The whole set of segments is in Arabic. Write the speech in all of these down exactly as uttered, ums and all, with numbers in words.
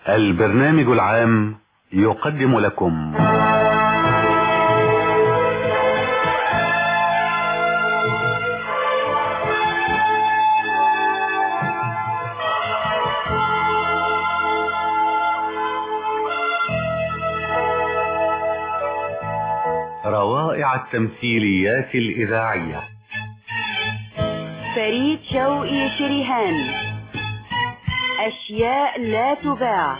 البرنامج العام يقدم لكم روائع التمثيليات الإذاعية. فريد شوقي شريهان، أشياء لا تباع.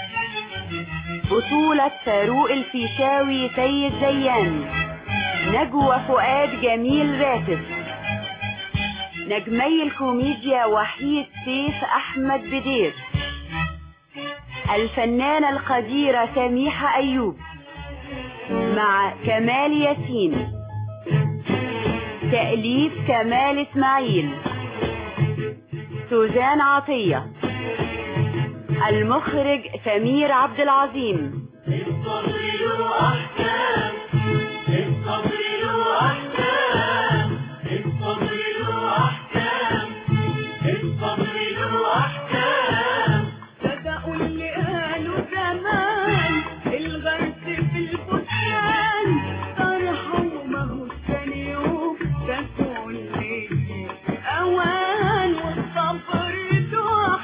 بطولة فاروق الفيشاوي سيد زيان، نجوى فؤاد جميل راتب. نجمي الكوميديا وحيد سيف أحمد بدير. الفنانة القديرة سميحة أيوب مع كمال ياسين. تأليف كمال إسماعيل. سوزان عطية. المخرج سمير عبد العظيم. الصبر له أحكام، الصبر له أحكام، الصبر له أحكام، الصبر له أحكام. صدقوا اللي قالوا زمان الغرس في البستان طرحوا ما هو ثاني يوم تكون لي أوان والصبر له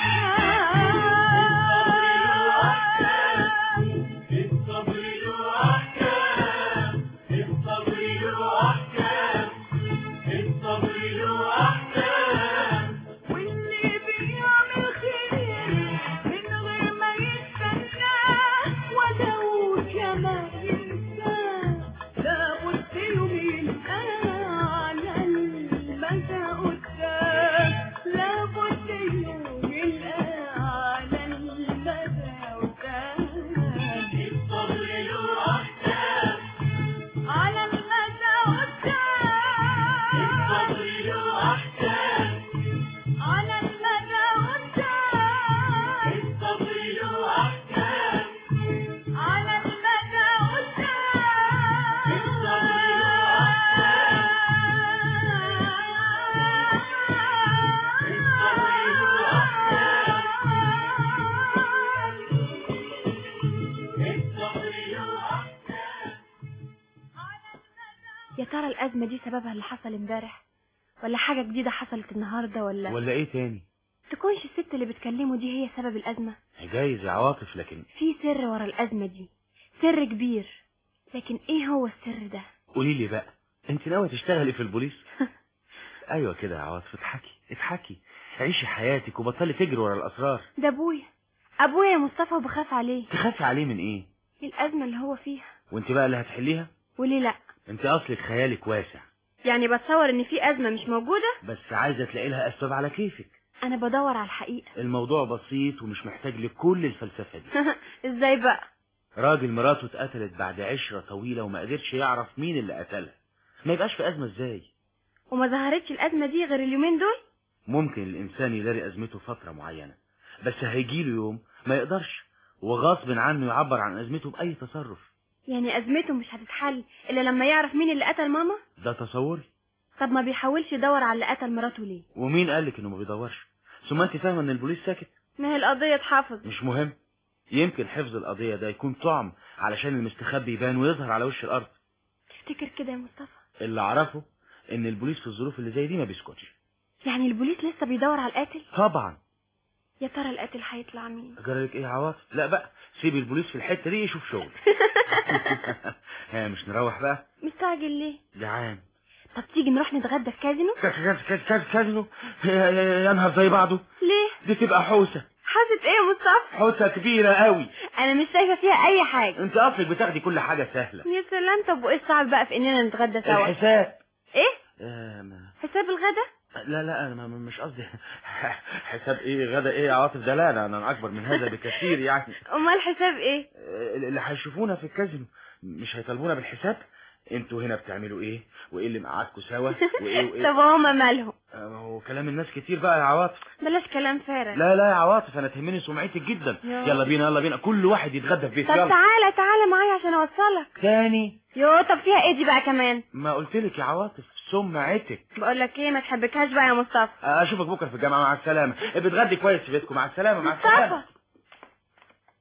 أحكام. الصبر له أحكام، الصبر له أحكام، الصبر له أحكام. واللي بيعمل خير من غير ما يستناه ولو كمان ينساه لابد يوم يلقاه على المدى قدام، لابد يوم يلقاه على المدى قدام. الصبر له أحكام، على المدى قدام، الصبر له أحكام، على المدى قدام، الصبر له أحكام، على المدى قدام، الصبر له يا ترى الأزمة دي سببها اللي حصل امبارح ولا حاجة جديدة حصلت النهاردة ولا ولا ايه تاني؟ تكونش الست اللي بتكلمه دي هي سبب الأزمة؟ جايز يا عواطف، لكن في سر ورا الأزمة دي، سر كبير، لكن ايه هو السر ده؟ قولي لي بقى، انت ناوية تشتغلي في البوليس؟ ايوه كده يا عواطف، اضحكي اضحكي، عيشي حياتك وبطلي تجري ورا الاسرار. ده ابويا ابويا يا مصطفى وبخاف عليه. تخافي عليه من ايه؟ الأزمة اللي هو فيها. وانت بقى اللي هتحليها؟ وليه لا؟ انت اصلك خيالك واسع، يعني بتصور ان في أزمة مش موجودة؟ بس عايزة تلاقي لها اسباب على كيفك. انا بدور على الحقيقة. الموضوع بسيط ومش محتاج لكل الفلسفة دي. ازاي بقى؟ راجل مراته اتقتلت بعد عشرة طويلة وما قدرش يعرف مين اللي قتلها، ما يبقاش في أزمة ازاي؟ وما ظهرتش الأزمة دي غير اليومين دول؟ ممكن الإنسان يداري أزمته فترة معينة، بس هيجيله يوم ما يقدرش وغصب عنه يعبر عن أزمته بأي تصرف. يعني أزمته مش هتتحل إلا لما يعرف مين اللي قتل ماما؟ ده تصوري. طب ما بيحاولش يدور على اللي قتل مراته ليه؟ ومين قالك إنه ما بيدورش؟ ثم أنت فاهمة إن البوليس ساكت؟ ما هي القضية اتحفظت. مش مهم، يمكن حفظ القضية ده يكون طعم علشان المستخبي يبان ويظهر على وش الأرض. تفتكر كده يا مصطفى؟ اللي أعرفه إن البوليس في الظروف اللي زي دي ما بيسكتش. يعني البوليس لسه بيدور على القاتل؟ طبعا. يا ترى القاتل هيطلع مين؟ جرالك ايه يا عواطف؟ لا بقى سيبي البوليس في الحتة دي يشوف شغل. ها مش نروح بقى؟ مستعجل ليه؟ جعان. طب تيجي نروح نتغدى في كازينو؟ كازينو؟ يا نهار زي بعضه. ليه؟ دي تبقى حوسة. حاسة ايه يا مصطفى؟ حوسة كبيرة قوي. انا مش شايفة فيها اي حاجة. انت اصلك بتاخدي كل حاجة سهلة. يا سلام، طب وايه الصعب بقى في اننا نتغدى سوا؟ الحساب. ايه؟ آه ما... حساب الغدا؟ لا لا انا مش قصدي حساب ايه غدا ايه يا عاطف، ده لا انا انا اكبر من هذا بكثير يعني. امال حساب ايه؟ اللي هيشوفونا في الكازينو مش هيطالبونا بالحساب. انتوا هنا بتعملوا ايه وايه اللي معاكوا سوا وايه وايه؟ طب هما مالهم؟ هو كلام الناس كتير بقى يا عواطف. بلاش كلام فارغ. لا لا يا عواطف، انا تهمني سمعتك جدا. يو. يلا بينا يلا بينا كل واحد يتغدى في بيته. طب تعالى تعالى معايا عشان اوصلك. تاني؟ يو طب فيها ايه دي بقى كمان؟ ما قلت لك يا عواطف سمعتك. بقول لك ايه، ما تحبكهاش بقى يا مصطفى. اشوفك بكره في الجامعه، مع السلامه. بتغدي كويس في بيتكم، مع السلامه. مع السلامه.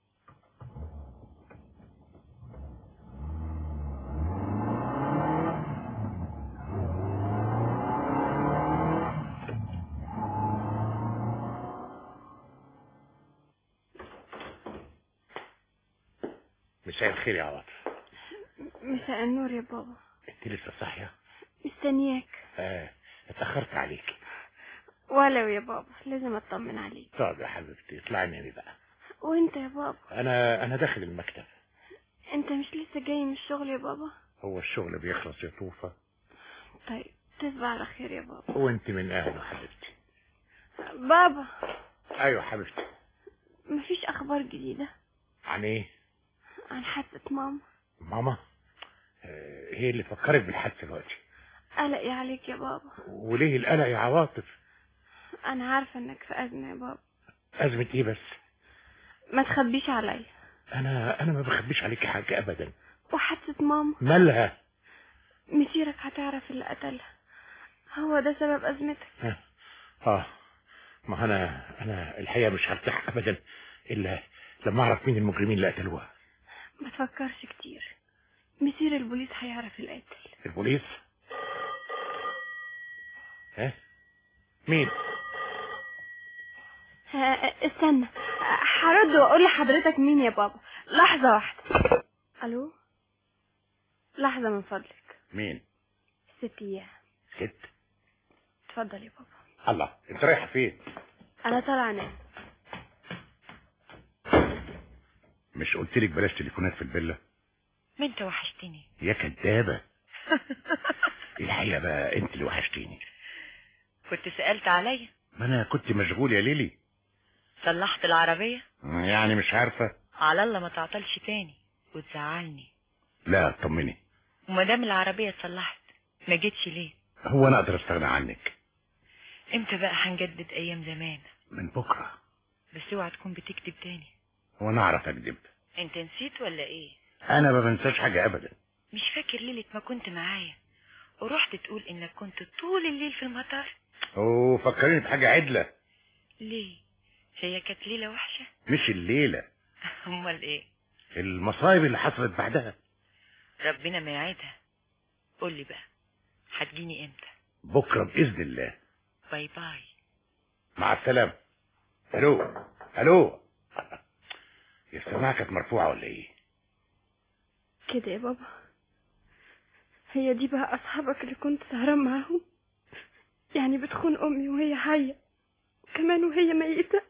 مساء الخير يا عواطف. مساء النور يا بابا. انت لسه صاحيه؟ مستنياك. اه اتاخرت عليك. ولو يا بابا لازم اطمن عليك. طب يا حبيبتي اطلعي نامي بقى. وانت يا بابا؟ انا انا داخل المكتب. انت مش لسه جاي من الشغل يا بابا؟ هو الشغل بيخلص يا طوفه؟ طيب تصبح على خير يا بابا. وانت من اهله حبيبتي. بابا. ايوه حبيبتي. مفيش اخبار جديده؟ عن ايه؟ عن حادثه ماما. ماما؟ آه هي اللي فكرت بالحادثه دلوقتي. قلقي عليك يا بابا. وليه القلق يا عواطف؟ انا عارفه انك في ازمه يا بابا. ازمه ايه بس؟ ما تخبيش عليا. انا انا ما بخبيش عليكي حاجه ابدا. وحادثه ماما مالها؟ مسيرك هتعرف اللي قتلها، هو ده سبب ازمتك. اه, آه. ما انا انا الحقيقه مش هرتاح ابدا الا لما اعرف مين المجرمين اللي قتلوها. ما تفكرش كتير، مسير البوليس هيعرف القاتل. البوليس؟ ها؟ مين؟ استنى هرد واقول لحضرتك مين يا بابا. لحظة واحدة. الو. لحظة من فضلك. مين؟ ست ايام. ست؟ اتفضل يا بابا. الله، انت رايحة فين؟ انا طالعة انام. مش قلت لك بلاش تليفونات في الفيلا؟ ما انت وحشتني يا كدابة. الحقيقة بقى انت اللي وحشتيني. كنت سألت عليا؟ ما انا كنت مشغول يا ليلي. صلحت العربية؟ يعني مش عارفة. على الله ما تعطلش تاني وتزعلني. لا طمني. ومادام العربية اتصلحت ما جيتش ليه؟ هو انا اقدر استغنى عنك؟ امتى بقى هنجدد ايام زمان؟ من بكرة. بس اوعى تكون بتكتب تاني. هو انا اعرف اكذب؟ انت نسيت ولا ايه؟ انا ما بنساش حاجة ابدا. مش فاكر ليلة ما كنت معايا ورحت تقول انك كنت طول الليل في المطار؟ اوه فكريني بحاجة عدلة. ليه؟ هي كانت ليلة وحشة؟ مش الليلة. امال ايه؟ المصايب اللي حصلت بعدها. ربنا ما يعيدها. قولي بقى هتجيني امتى؟ بكرة بإذن الله. باي باي. مع السلامة. الو الو. يا السماعة كانت مرفوعة ولا ايه؟ كده يا بابا. هي دي بقى اصحابك اللي كنت سهران معاهم؟ يعني بتخون امي وهي حية وكمان وهي ميتة؟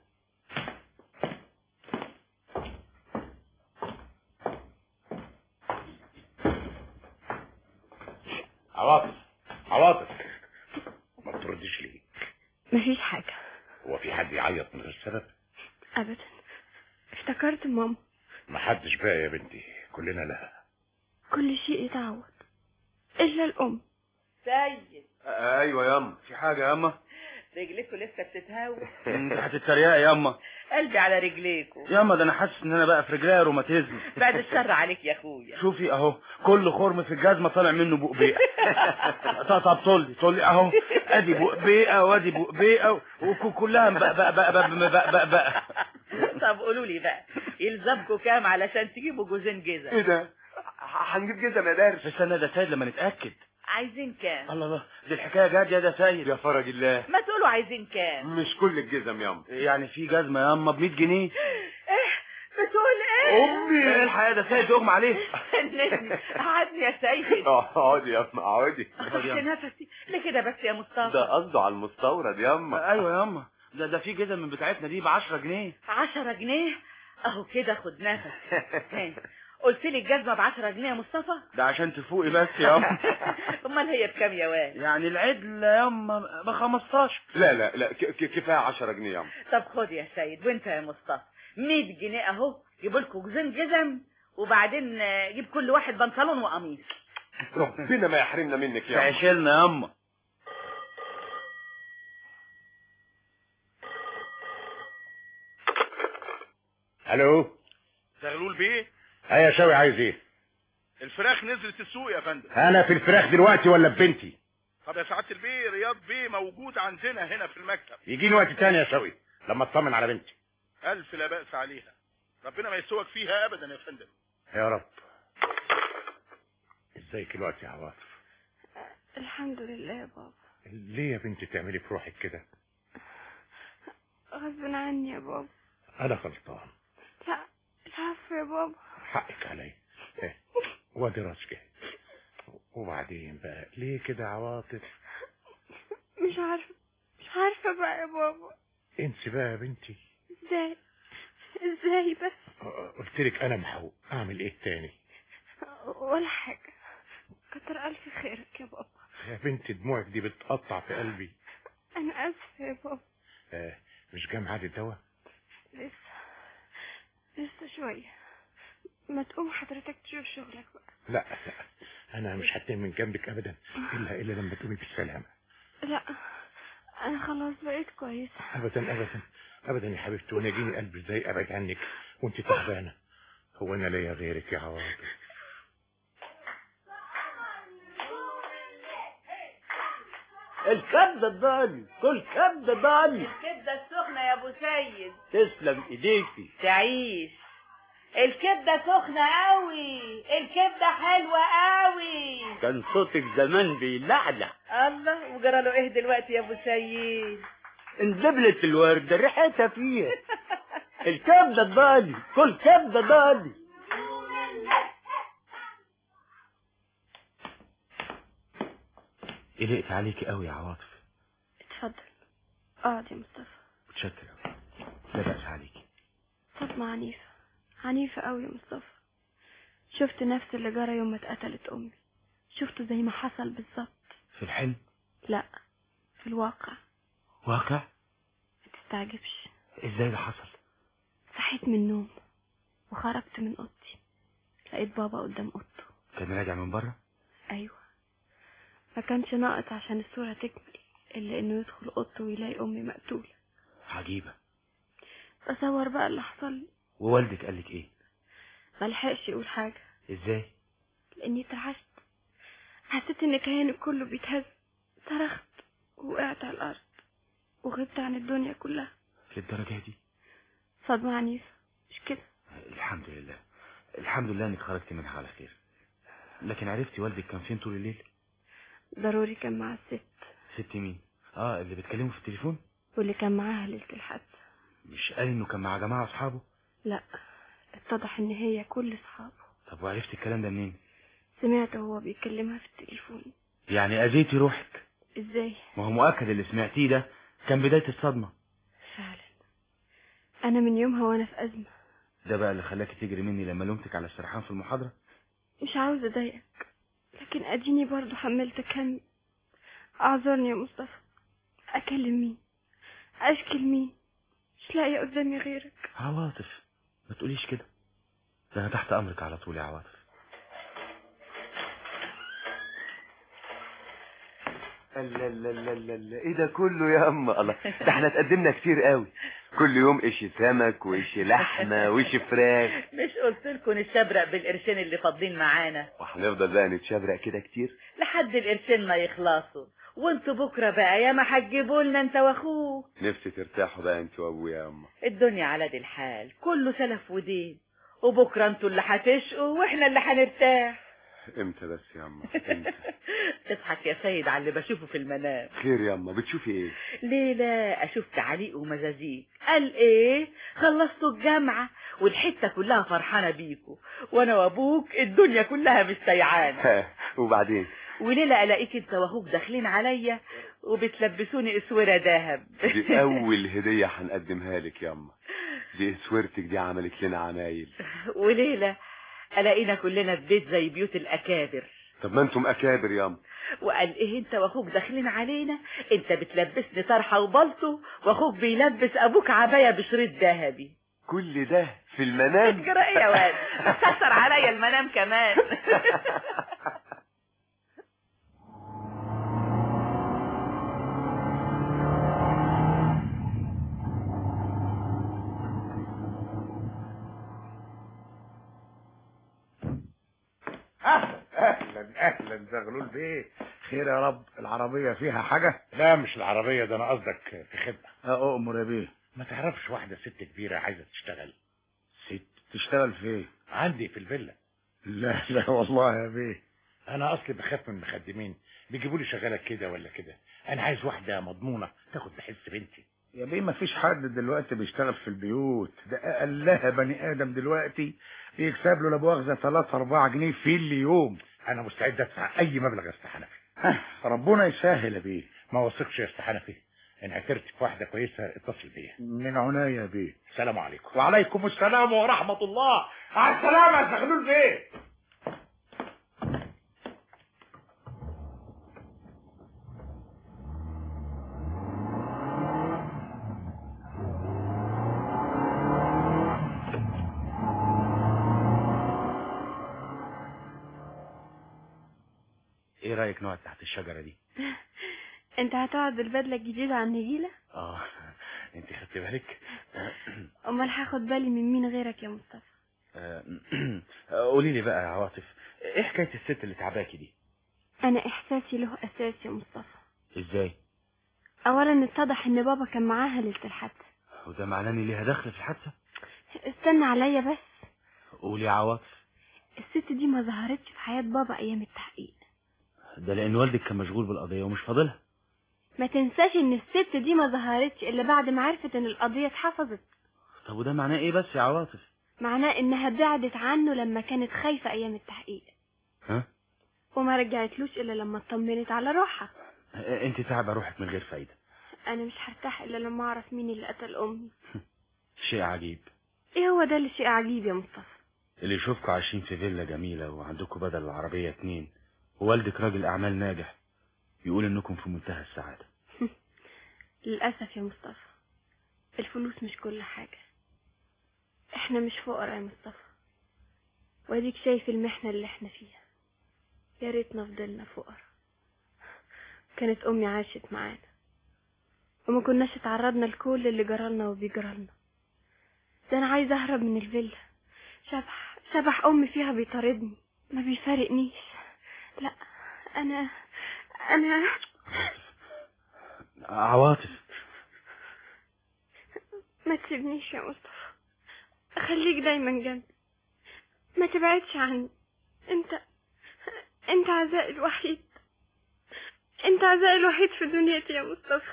عواطف عواطف ما بتردش ليه؟ مفيش حاجة. هو في حد يعيط من غير سبب؟ ابدا. افتكرت ماما. ما حدش بقى يا بنتي، كلنا لها. كل شيء يتعوض الا الام. سيد. ايوه ياما. في حاجه ياما؟ رجليكوا لسه بتتهوى. انت هتتريقي ياما. قلبي على رجليكوا ياما. ده انا حاسس ان انا بقى في رجليا روماتيزم. بعد الشر عليك يا اخويا. شوفي اهو كل خرم في الجزمه طالع منه بقبيقه. طب طب طلي طلي اهو. ادي بقبيقه وادي بقبيقه وكلها بقى بقى بقى بقى بقى بقى بقى. طب قولوا لي بقى يلزمكوا كام علشان تجيبوا جوزين جزم؟ ايه ده؟ هنجيب جزم يا دارس. استنى ده سيد لما نتاكد. عايزين كام؟ الله الله دي الحكايه جاد يا ده سيد. يا فرج الله. ما تقولوا عايزين كام؟ مش كل الجزم ياما. يعني في جزمه ياما ب مية جنيه. ايه بتقول ايه؟ امي ايه الحياه ده سيد اغمى عليه. قعدني يا سيد. اقعدي يا اما اقعدي. خدت نفسي ليه كده بس يا مصطفى؟ ده قصده على المستورد ياما. ايوه ياما. ده ده في جزم من بتاعتنا دي ب عشرة جنيه. عشرة جنيه اهو كده خد نفس. قلت لي الجزمه ب عشرة جنيه يا مصطفى؟ ده عشان تفوقي بس ياما. امال هي بكام يا واد؟ يعني العدل ياما ب خمستاشر. لا لا لا كفايه عشرة جنيه ياما. طب خد يا سيد. وانت يا مصطفى مية جنيه اهو. جيبوا لكم جزم جزم وبعدين جيب كل واحد بنطلون وقميص. ربنا ما يحرمنا منك ياما. عشلنا ياما. الو زغلول بيه. ايه يا شاوي عايز ايه؟ الفراخ نزلت السوق يا فندم. انا في الفراخ دلوقتي ولا ببنتي؟ طب يا سعاده البيه رياض بيه موجود عندنا هنا في المكتب. يجيني وقت تاني يا شاوي لما اطمن على بنتي. الف لا بأس عليها. ربنا ما يسوق فيها ابدا يا فندم. يا رب. ازيك الوقت يا عواطف؟ الحمد لله يا بابا. ليه يا بنتي تعملي في روحك كده؟ غصب عني يا بابا. انا غلطان. لا العفو يا بابا. حقك عليا. ايه وادي راسك. وبعدين بقى ليه كده عواطف؟ مش عارفة مش عارفة بقى يا بابا. انسي بقى يا بنتي. ازاي ازاي بس؟ قلت لك انا محقوق، اعمل ايه تاني؟ ولا حاجة، كتر الف خيرك يا بابا. يا بنتي دموعك دي بتقطع في قلبي. انا اسفة يا بابا. آه مش جاي ميعاد الدواء؟ لسه لسه شوية. ما تقوم حضرتك تشوف شغلك بقى. لا لا انا مش هتنام من جنبك ابدا الا الا لما تقومي بالسلامة. لا انا خلاص بقيت كويسة. ابدا ابدا ابدا يا حبيبتي، وانا يجيني قلبي ازاي ابعد عنك وانت تعبانة؟ هو انا ليا غيرك يا عواطف؟ الكبدة الضاني، كل كبدة ضاني. الكبدة السخنة يا ابو سيد. تسلم ايديكي. تعيش. الكبدة سخنة قوي، الكبدة حلوة قوي. كان صوتك زمان بيلعلع. الله، وجرى له ايه دلوقتي يا ابو سيد؟ اندبلت الوردة ريحتها فيها. الكبدة الضاني، كل كبدة ضاني. قلقت عليكي قوي يا عواطف. اتفضل اقعد يا مصطفى. متشكر قوي. لا بأس عليكي. صدمة عنيفة عنيفة قوي يا مصطفى. شفت نفس اللي جرى يوم ما اتقتلت امي، شفته زي ما حصل بالظبط. في الحلم؟ لا في الواقع. واقع؟ ما تستعجبش. ازاي ده حصل؟ صحيت من النوم وخرجت من اوضتي، لقيت بابا قدام اوضته. كان راجع من بره؟ ايوه، ما كانش ناقص عشان الصورة تكمل الا انه يدخل اوضته ويلاقي امي مقتولة. عجيبة. تصور بقى اللي حصل لي. ووالدك قالك ايه؟ ملحقش يقول حاجة. ازاي؟ لاني اترعشت، حسيت ان كياني كله بيتهز، صرخت ووقعت على الارض وغبت عن الدنيا كلها. للدرجة دي؟ صدمة عنيفة مش كده؟ الحمد لله الحمد لله انك خرجت منها على خير. لكن عرفتي والدك كان فين طول الليل؟ ضروري كان مع الست. ست مين؟ اه اللي بتكلمه في التليفون؟ واللي كان معاها ليلة الحادثة. مش قال انه كان مع جماعة اصحابه؟ لا، اتضح ان هي كل اصحابه. طب وعرفتي الكلام ده منين؟ سمعته وهو بيكلمها في التليفون. يعني اذيتي روحك؟ ازاي؟ ما هو مؤكد اللي سمعتيه ده كان بداية الصدمة. فعلا انا من يومها وانا في ازمة. ده بقى اللي خلاكي تجري مني لما لومتك على السرحان في المحاضرة؟ مش عاوز اضايقك، لكن اديني برضو حملتك هم. اعذرني يا مصطفى، اكلم مين؟ اشكي لمين؟ مش لاقيه قدامي غيرك. عواطف ما تقوليش كده، ده انا تحت امرك على طول يا عواطف. لا لا لا لا لا ايه ده كله يا اما الله؟ ده احنا اتقدمنا كتير قوي، كل يوم اشي سمك واشي لحمه واشي فراخ. مش قلت لكم نستبرق بالقرشين اللي فاضلين معانا؟ وهنفضل بقى نتشبرق كده كتير لحد القرشين ما يخلصوا، وانتوا بكره بقى يا ما هتجيبوا لنا انت واخوك. نفسي ترتاحوا بقى انت وابويا يا اما. الدنيا على دي الحال، كله سلف ودين، وبكره انتوا اللي هتشقوا واحنا اللي هنرتاح. امتى بس يا اما امتى؟ تضحك يا سيد على اللي بشوفه في المنام. خير يا اما، بتشوفي ايه؟ ليلة اشوف تعليق ومزازيك، قال ايه خلصتوا الجامعة والحتة كلها فرحانة بيكوا، وانا وابوك الدنيا كلها مستيعانة. وبعدين؟ وليلة الاقيك انت واخوك داخلين عليا وبتلبسوني اسورة دهب. دي اول هدية هنقدمها لك يا اما، دي اسورتك دي عملت لنا عمايل. وليلة الاقينا كلنا في بيت زي بيوت الاكابر. طب ما انتم اكابر يا اما. وقال ايه انت واخوك داخلين علينا، انت بتلبسني طرحه وبلطو واخوك بيلبس ابوك عبايه بشريط ذهبي. كل ده في المنام؟ اجرى ايه يا واد، كسر عليا المنام كمان. اهلا اهلا اهلا زغلول بيه. خير يا رب. العربية فيها حاجة؟ لا مش العربية، ده انا قصدك في خدمة. اؤمر يا بيه. ما تعرفش واحدة ست كبيرة عايزة تشتغل؟ ست تشتغل في؟ عندي في الفيلا. لا لا والله يا بيه، انا اصلي بخاف من المخدمين، بيجيبوا لي شغالة كده ولا كده. انا عايز واحدة مضمونة تاخد بحس بنتي. يا بيه ما فيش حد دلوقتي بيشتغل في البيوت، ده اقلها بني ادم دلوقتي بيكسب له لا مؤاخذه ثلاثة أربعة جنيه في اليوم. انا مستعد ادفع اي مبلغ يا استاذ حنفي. ربنا يسهل يا بيه. ما وثقش يا استاذ حنفي، ان عثرت في واحده كويسه اتصل بيا. من عناية يا بيه. السلام عليكم. وعليكم السلام ورحمه الله. على السلامه يا زغلول بيه. ايه رايك نقعد تحت الشجره دي؟ انت هتقعد بالبدله الجديده على النجيله؟ اه انت خدت بالك؟ امال هاخد بالي من مين غيرك يا مصطفى؟ قولي لي بقى يا عواطف، ايه حكايه الست اللي تعباكي دي؟ انا احساسي له اساس يا مصطفى. ازاي؟ اولا اتضح ان بابا كان معاها ليله الحادثه. وده معناه ان ليها دخل في الحادثه؟ استنى عليا بس. قولي يا عواطف. الست دي ما ظهرتش في حياه بابا ايام التحقيق. ده لان والدك كان مشغول بالقضيه ومش فاضلها. ما تنساش ان الست دي ما ظهرتش الا بعد ما عرفت ان القضيه اتحفظت. طب وده معناه ايه بس يا عواطف؟ معناه انها بعدت عنه لما كانت خايفه ايام التحقيق. ها؟ وما رجعتلوش الا لما اطمنت على روحها. انت تعبه روحك من غير فايده. انا مش هرتاح الا لما اعرف مين اللي قتل امي. شيء عجيب. ايه هو ده اللي شيء عجيب يا مصطفى؟ اللي يشوفكوا عايشين في فيلا جميله وعندكم بدل العربيه اتنين ووالدك راجل اعمال ناجح يقول انكم في منتهى السعاده. للاسف يا مصطفى الفلوس مش كل حاجه. احنا مش فقراء يا مصطفى، واديك شايف المحنه اللي احنا فيها. يا ريتنا فضلنا فقراء. كانت امي عاشت معانا وما كناش اتعرضنا لكل اللي جرالنا وبيجرالنا. ده انا عايزه اهرب من الفيلا. شبح شبح امي فيها بيطاردني، ما بيفارقنيش. لا انا انا عواطف ما تسيبنيش يا مصطفى، خليك دايما جنبي، ما تبعدش عني. انت انت عزائي الوحيد، انت عزائي الوحيد في دنيتي يا مصطفى.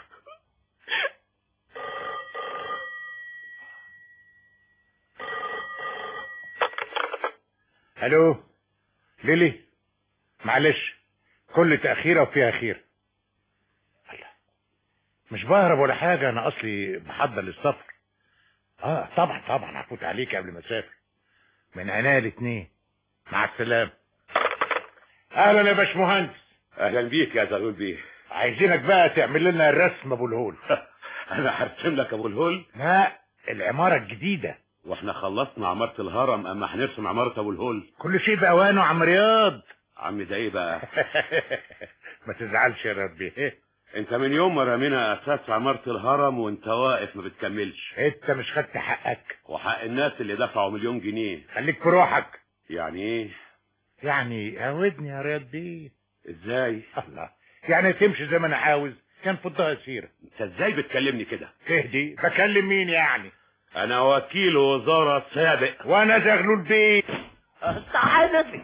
الو ليلي، معلش كل تأخيرة وفيها خير. الله، مش بهرب ولا حاجة، انا اصلي بحضر للسفر. اه طبعا طبعا هفوت عليك قبل ما اسافر. من عناية الاتنين. مع السلامة. اهلا يا باشمهندس. اهلا بيك يا زغلول بيه. عايزينك بقى تعمل لنا الرسم ابو الهول. انا هرسم لك ابو الهول؟ لا العمارة الجديدة. واحنا خلصنا عمارة الهرم، اما هنرسم عمارة ابو الهول. كل شيء بأوانه يا عم رياض. عم ده ايه بقى؟ ما تزعلش يا رياض بيه. انت من يوم ما رمينا اساس عمارة الهرم وانت واقف ما بتكملش. انت مش خدت حقك وحق الناس اللي دفعوا مليون جنيه. خليك في روحك. يعني ايه؟ يعني عودني يا رياض بيه. ازاي؟ الله، يعني تمشي زي ما انا عاوز، كان فضها سيرة. انت ازاي بتكلمني كده؟ تهدي، بكلم مين يعني؟ انا وكيل وزارة سابق. وانا زغلول بيه. حنفي.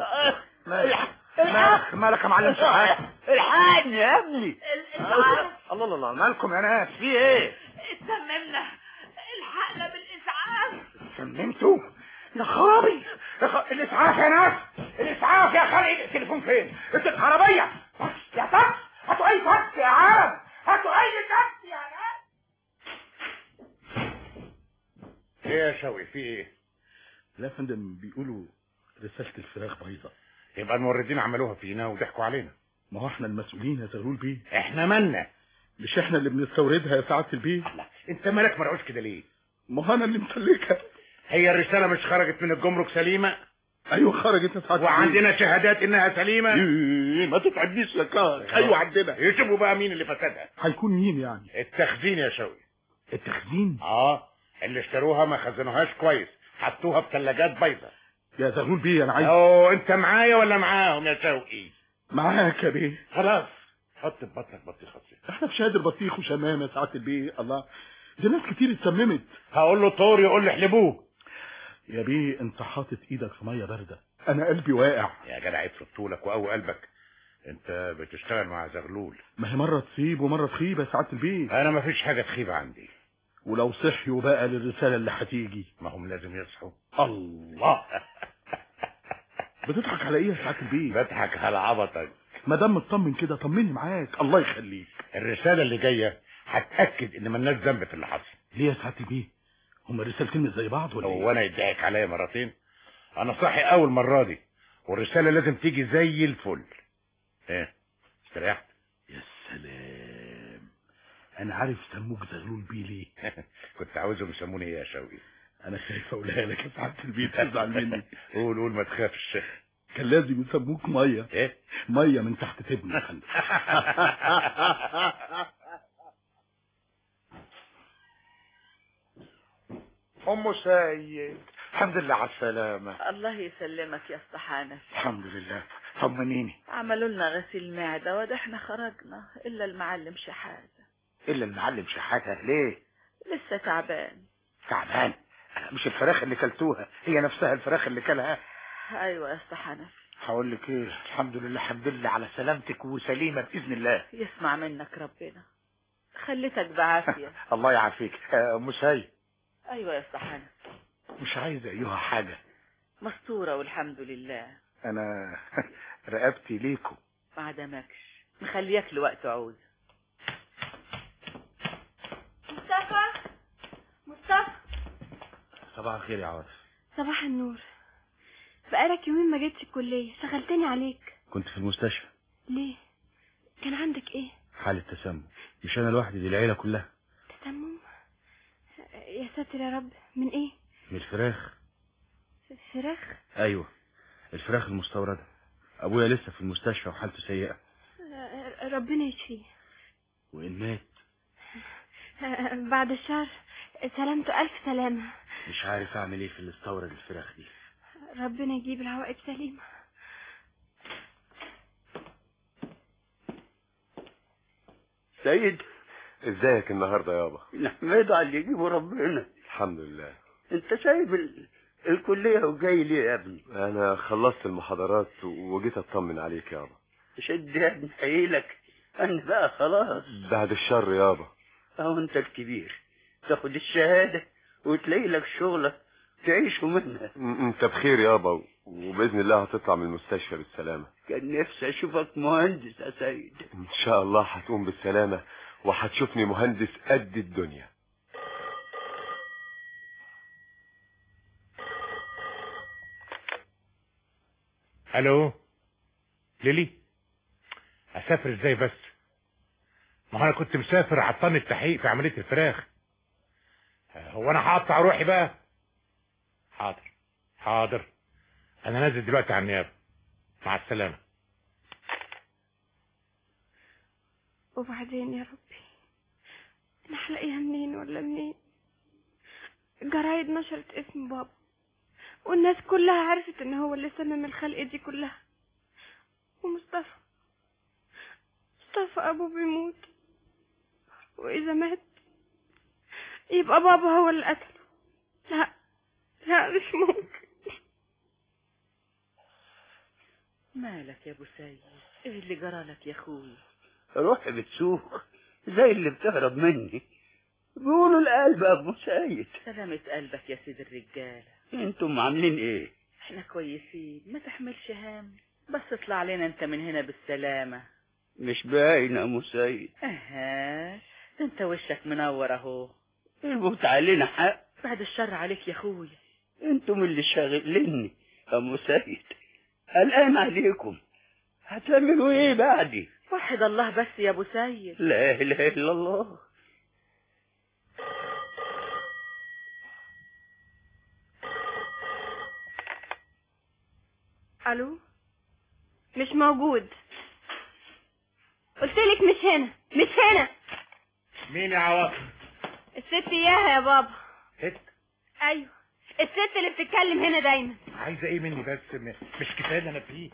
مالك مالك يا معلم سعاد؟ الحقني يا ابني. الله الله الله، مالكم يا ناس؟ في ايه؟ اتسممنا، الحقنا بالاسعاف. اتسممتوا؟ يا خرابي، الاسعاف يا ناس، الاسعاف يا خالي. التليفون فين؟ العربية. يا تاكس، هاتوا اي تاكسي يا عالم، هاتوا اي تاكسي يا ناس. ايه يا شوقي في ايه؟ لا يا فندم، بيقولوا رسالة الفراخ بايظة. يبقى الموردين عملوها فينا وضحكوا علينا. ما هو احنا المسؤولين يا زغلول بيه. احنا مالنا؟ مش احنا اللي بنستوردها يا سعادة البيه؟ الله، انت مالك مرعوش كده ليه؟ ما هو انا اللي مملكها. هي الرسالة مش خرجت من الجمرك سليمة؟ ايوه خرجت يا سعادة. وعندنا شهادات انها سليمة. ايه ما تتعبنيش يا كار. ايوه عندنا. يشوفوا بقى مين اللي فسدها. هيكون مين يعني؟ التخزين يا شوقي. التخزين؟ اه، اللي اشتروها ما خزنوهاش كويس، حطوها في ثلاجات بايظه. يا زغلول بيه انا عايز. اوه، انت معايا ولا معاهم يا شوقي؟ معاك يا بيه. خلاص حط في بطنك بطيخ خطير. احنا في شادر بطيخ وشمام يا سعادة البيه. الله، دي ناس كتير اتسممت. هقول له طور يقول لي احلبوه. يا بيه انت حاطط ايدك في ميه بارده، انا قلبي واقع. يا جدع افرض طولك وقوي قلبك. انت بتشتغل مع زغلول. ما هي مرة تصيب ومرة تخيب يا سعادة البيت. انا ما فيش حاجة تخيب عندي. ولو صحيوا بقى للرسالة اللي هتيجي. ما هم لازم يصحوا. الله. بتضحك على ايه يا سعادة البيت؟ بضحك على عبطك. ما دام مطمن كده طمني معاك، الله يخليك. الرسالة اللي جاية هتأكد ان مالناش ذنب في اللي حصل. ليه يا سعادة البيت؟ هما الرسالتين مش زي بعض ولا ايه؟ هو انا يضحك عليا مرتين؟ انا صاحي اول مرة دي والرسالة لازم تيجي زي الفل. ايه استريحت؟ يا سلام، انا عارف سموك زغلول بيه ليه. كنت عاوزهم يسموني ايه يا شوقي؟ انا خايف اقولها لك يا سعادة البيت تزعل مني. قول قول ما تخافش. كان لازم يسموك ميه. ايه؟ ميه من تحت تبني. ام سيد الحمد لله على السلامة. الله يسلمك يا اسطى حنفي. الحمد لله. طمنيني. عملوا لنا غسيل معدة وده احنا خرجنا الا المعلم شحاتة. الا المعلم شحاتة ليه؟ لسه تعبان. تعبان؟ مش الفراخ اللي كلتوها هي نفسها الفراخ اللي كلها؟ ايوه يا اسطى حنفي. هقول لك ايه، الحمد لله الحمد لله على سلامتك وسليمة باذن الله. يسمع منك ربنا. خليتك بعافية. الله يعافيك. ام سيد. ايوه يا اسطى حنفي. مش عايز ايها حاجة. مستورة والحمد لله. انا رقبتي ليكم. ما عدمكش، مخليك لوقت عوز. مصطفى مصطفى. صباح الخير يا عاطف. صباح النور. بقالك يومين ما جيتش الكلية، شغلتني عليك. كنت في المستشفى. ليه؟ كان عندك ايه؟ حالة تسمم. مش انا لوحدي، دي العيلة كلها. تسمم؟ يا ساتر يا رب. من ايه؟ من الفراخ. فراخ؟ ايوه الفراخ المستوردة. ابويا لسه في المستشفى وحالته سيئة. ربنا يشفيه. وإن مات بعد الشر. سلامته ألف سلامة. مش عارف اعمل ايه في اللي استورد الفراخ دي. ربنا يجيب العواقب سليمة. سيد ازيك النهارده يابا؟ نحمده على اللي يجيبه ربنا. الحمد لله. انت سايب ال... الكلية وجاي ليه يا ابني؟ انا خلصت المحاضرات وجيت اطمن عليك يابا. شد يا ابني حيلك، انا بقى خلاص. بعد الشر يابا. اهو انت الكبير تاخد الشهادة وتلاقي لك شغلة تعيش منها. انت بخير يابا وباذن الله هتطلع من المستشفى بالسلامة. كان نفسي اشوفك مهندس يا سيد. ان شاء الله هتقوم بالسلامة وهتشوفني مهندس قد الدنيا. الو ليلي، اسافر ازاي بس؟ ما انا كنت مسافر عطاني التحقيق في عملية الفراخ. هو انا هقطع روحي بقى؟ حاضر حاضر، انا نازل دلوقتي على النيابة. مع السلامة. وبعدين يا ربي انا هلاقيها منين ولا منين؟ الجرايد نشرت اسم بابا والناس كلها عرفت ان هو اللي سمم الخلق دي كلها. ومصطفى مصطفى ابوه بيموت، واذا مات يبقى بابا هو اللي قتله. لا لا مش ممكن. مالك يا ابو سيد؟ ايه اللي جرالك يا اخوي؟ روحي بتسوق زي اللي بتهرب مني. بيقولوا القلب يا ابو سيد. سلامة قلبك يا سيد الرجالة. انتم عاملين ايه؟ احنا كويسين، ما تحملش هم. بس اطلع لنا انت من هنا بالسلامة. مش باين يا ابو سيد. اها انت وشك منور اهو. الموت علينا حق. بعد الشر عليك يا اخويا. انتم اللي شاغليني يا ابو سيد. قلقان عليكم، هتعملوا ايه بعدي؟ وحد الله بس يا ابو سيد. لا اله الا الله. الو مش موجود. قلتلك مش هنا مش هنا. مين يا عواطف؟ الست اياها يا بابا. ست؟ ايوه الست اللي بتتكلم هنا دايما. عايزه ايه مني بس؟ مش كفايه اللي انا فيه.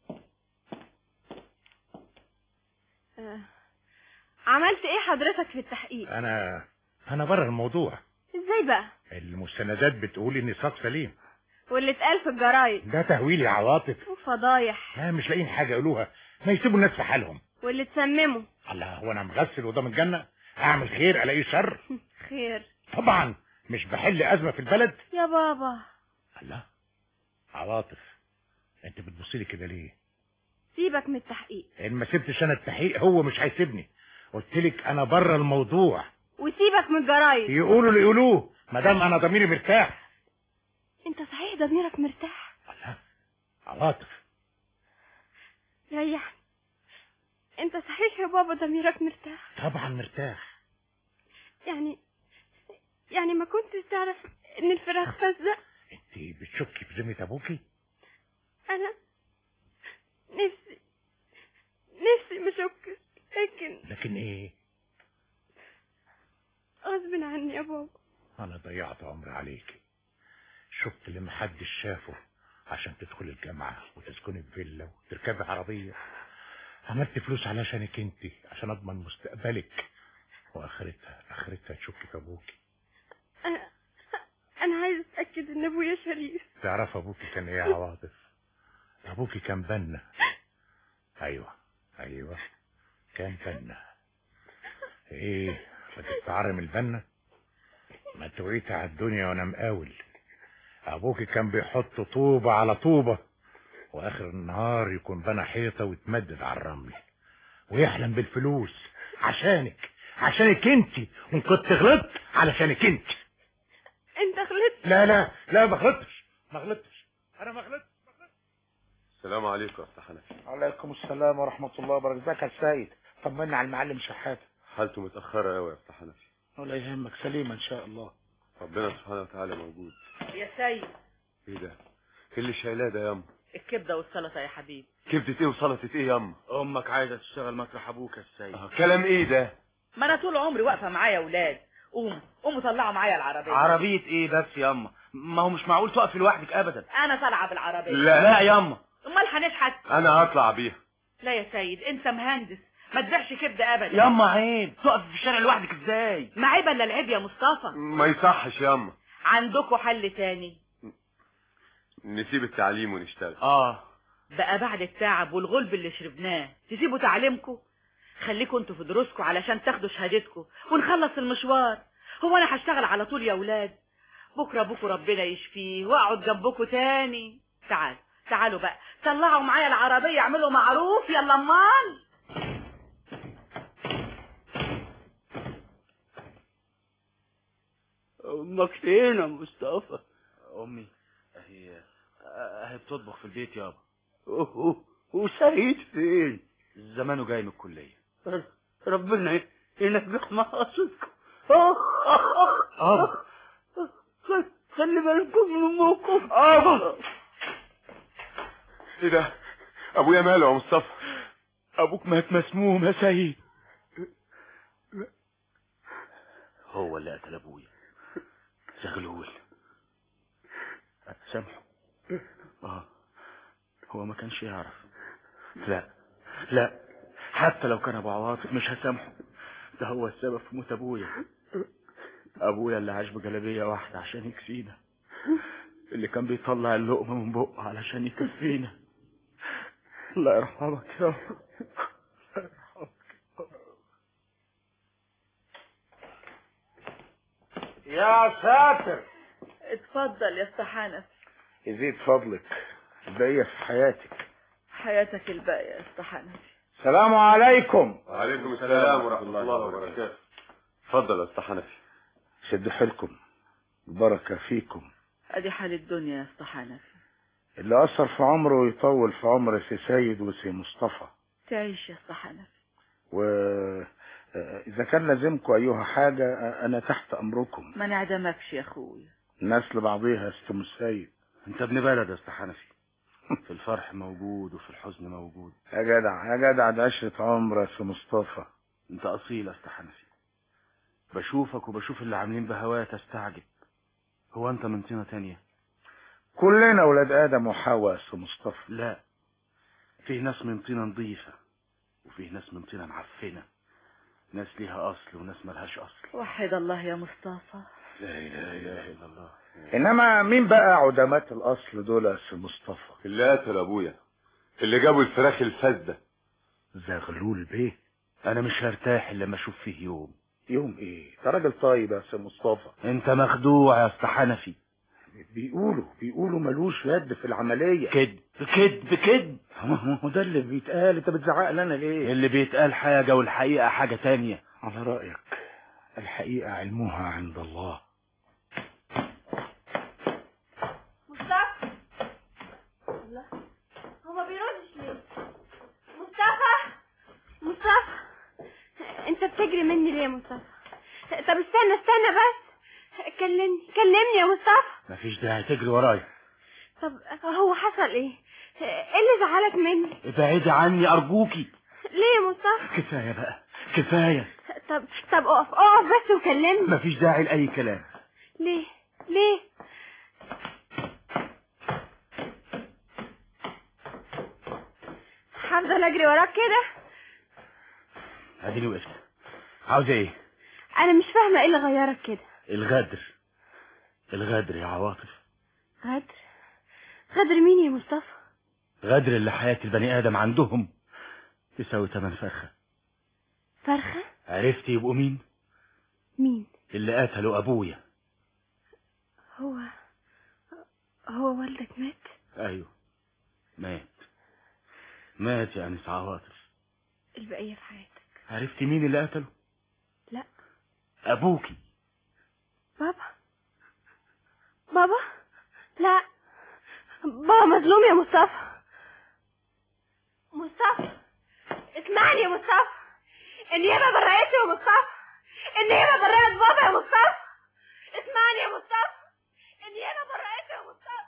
آه. عملت ايه حضرتك في التحقيق؟ انا انا بره الموضوع. ازاي بقى؟ المستندات بتقول اني ساق سليم. واللي اتقال في الجرايد ده تهويل يا عواطف. وفضايح. ها مش لاقيين حاجه يقولوها ما يسيبوا الناس في حالهم. واللي تسممه. الله، هو انا مغسل وضامن الجنه؟ اعمل خير الاقيه شر؟ خير طبعا، مش بحل ازمه في البلد يا بابا. الله، عواطف انت بتبصي لي كده ليه؟ سيبك من التحقيق. ان ما سبتش انا التحقيق هو مش هيسيبني. قلت لك انا بره الموضوع. وسيبك من الجرايد. يقولوا اللي يقولوه ما دام انا ضميري مرتاح. انت صحيح ضميرك مرتاح؟ الله، عواطف ريحني. انت صحيح يا بابا ضميرك مرتاح؟ طبعا مرتاح. يعني يعني ما كنتش تعرف ان الفراخ فزة؟ انت بتشكي في ذمة ابوكي؟ انا نفسي نفسي ما اشكش، لكن لكن ايه؟ غصب عني يا بابا. انا ضيعت عمري عليكي. شفت اللي محدش شافه عشان تدخلي الجامعة وتسكني في فيلا وتركبي عربية. عملت فلوس علشانك انت عشان اضمن مستقبلك، واخرتها اخرتها تشكي في ابوكي. انا انا عايز اتاكد ان ابويا شريف. تعرف ابوكي كان ايه يا عواطف؟ ابوكي كان بنا. ايوه ايوه كان بنا. ايه بتتعرم البنا؟ ما توعيت على الدنيا وانا مقاول. ابوكي كان بيحط طوبة على طوبة، واخر النهار يكون بنى حيطة ويتمدد على الرمل ويحلم بالفلوس عشانك عشانك انت. وان كنت غلطت علشانك انت. انت غلطت؟ لا لا لا ما غلطتش ما غلطتش انا ما غلطتش. السلام عليكم يا استاذ حنفي. وعليكم السلام ورحمة الله وبركاته. ازيك يا سيد؟ طمنا على المعلم شحاتة. حالته متأخرة قوي يا استاذ حنفي. ولا يهمك، سليمة ان شاء الله. ربنا سبحانه وتعالى موجود. يا سيد. ايه ده؟ ايه اللي شايلاه ده ياما؟ الكبدة والسلطة يا حبيبي. كبدة ايه وسلطة ايه ياما؟ امك عايزة تشتغل مطرح ابوك يا السيد. آه كلام ايه ده؟ ما انا طول عمري واقفة معايا اولاد. قوم قوموا طلعوا معايا العربية. عربية ايه بس ياما؟ ما هو مش معقول تقفي لوحدك ابدا. انا طالعة بالعربية. لا لا ياما. امال هنشحت؟ انا هطلع بيها. لا يا سيد، انت مهندس ما تبيعش كبدة ابدا. ياما عيب، تقف في الشارع لوحدك ازاي؟ ما عيب الا العيب يا مصطفى. ما يصحش ياما. عندكوا حل تاني؟ نسيب التعليم ونشتغل. اه بقى بعد التعب والغلب اللي شربناه تسيبوا تعليمكم؟ خليكوا انتوا في دروسكم علشان تاخدوا شهادتكم ونخلص المشوار. هو انا هشتغل على طول يا اولاد؟ بكره ابوكوا ربنا يشفيه واقعد جنبكوا تاني. تعالوا تعالوا بقى طلعوا معايا العربيه، اعملوا معروف. يلا امال. امك فين يا مصطفى؟ امي هي هي بتطبخ في البيت يابا. وسعيد فين؟ زمانه جاي من الكلية. ربنا ينجح مقاصدكم. ابا خلي بالكم من امكم. ابا ايه ده؟ ابويا ماله يا مصطفى؟ ابوك مات مسموم يا سيد. هو اللي قتل ابويا زغلول. سامحه. اه هو ما كانش يعرف. لا لا حتى لو كان ابو عواطف مش هسامحه. ده هو السبب في موت ابويا. ابويا اللي عاش بجلابيه واحده عشان يكفينا، اللي كان بيطلع اللقمه من بقه علشان يكفينا. الله يرحمك يا رب. يا ساتر. اتفضل يا استاذ حنفي. يزيد فضلك البقية في حياتك. حياتك الباقية يا استاذ حنفي. السلام عليكم. وعليكم السلام ورحمة الله وبركاته. اتفضل يا استاذ حنفي. شد حيلكم، البركة فيكم. ادي حال الدنيا يا استاذ حنفي. اللي أثر في عمره يطول في عمر سي سيد وسي مصطفى. تعيش يا استاذ حنفي. وإذا كان لازمكم أيها حاجة أنا تحت أمركم. ما نعدمكش يا أخويا. الناس لبعضيها يا ست السيد. أنت ابن بلد يا أستاذ حنفي. في الفرح موجود وفي الحزن موجود. يا جدع يا جدع ده عشرة عمر يا سي مصطفى. أنت أصيل يا أستاذ حنفي. بشوفك وبشوف اللي عاملين بهوايا تستعجب. هو أنت من طينة تانية؟ كلنا ولاد آدم وحواء يا سي مصطفى. لا، فيه ناس من طينة نظيفة وفيه ناس من طينة معفنة، ناس ليها أصل وناس ملهاش أصل. وحد الله يا مصطفى. لا إله إله إلا الله. إنما مين بقى عدمات الأصل دول يا سي مصطفى؟ اللي قتل أبويا، اللي جابوا الفراخ الفاسدة، زغلول بيه؟ انا مش هرتاح الا لما اشوف فيه يوم. يوم ايه؟ ده راجل طيب يا سي مصطفى. انت مخدوع يا اسطى حنفي. بيقولوا بيقولوا ملوش يد في العملية. كذب كذب كذب. هو ده اللي بيتقال، انت بتزعق لنا ليه؟ اللي بيتقال حاجة والحقيقة حاجة تانية. على رأيك الحقيقة علمها عند الله. مصطفى، الله، هو ما بيردش ليه؟ مصطفى، مصطفى، انت بتجري مني ليه يا مصطفى؟ طب استنى استنى بس، كلمني كلمني يا مصطفى. مفيش داعي تجري ورايا. طب هو حصل ايه؟ ايه اللي زعلك مني؟ ابعدي عني ارجوكي. ليه يا مصطفى؟ كفاية بقى كفاية. طب طب اقف اقف بس وكلمني. مفيش داعي لأي كلام. ليه ليه؟ هفضل اجري وراك كده؟ اديني وقفت. عاوزة ايه؟ انا مش فاهمه ايه اللي غيرك كده. الغدر الغدر يا عواطف. غدر؟ غدر مين يا مصطفى؟ غدر اللي حياة البني ادم عندهم تساوي تمن فرخة. فرخة؟ عرفتي يبقوا مين؟ مين؟ اللي قتلوا ابويا. هو هو والدك مات؟ ايوه مات مات يا انس عواطف. البقية في حياتك. عرفتي مين اللي قتله؟ لا. ابوكي. بابا بابا لا، بابا مظلوم يا مصطفى. مصطفى اسمعني يا مصطفى، النيابة برأته يا مصطفى، النيابة برأت بابا يا مصطفى. اسمعني يا مصطفى، النيابة برأته يا مصطفى.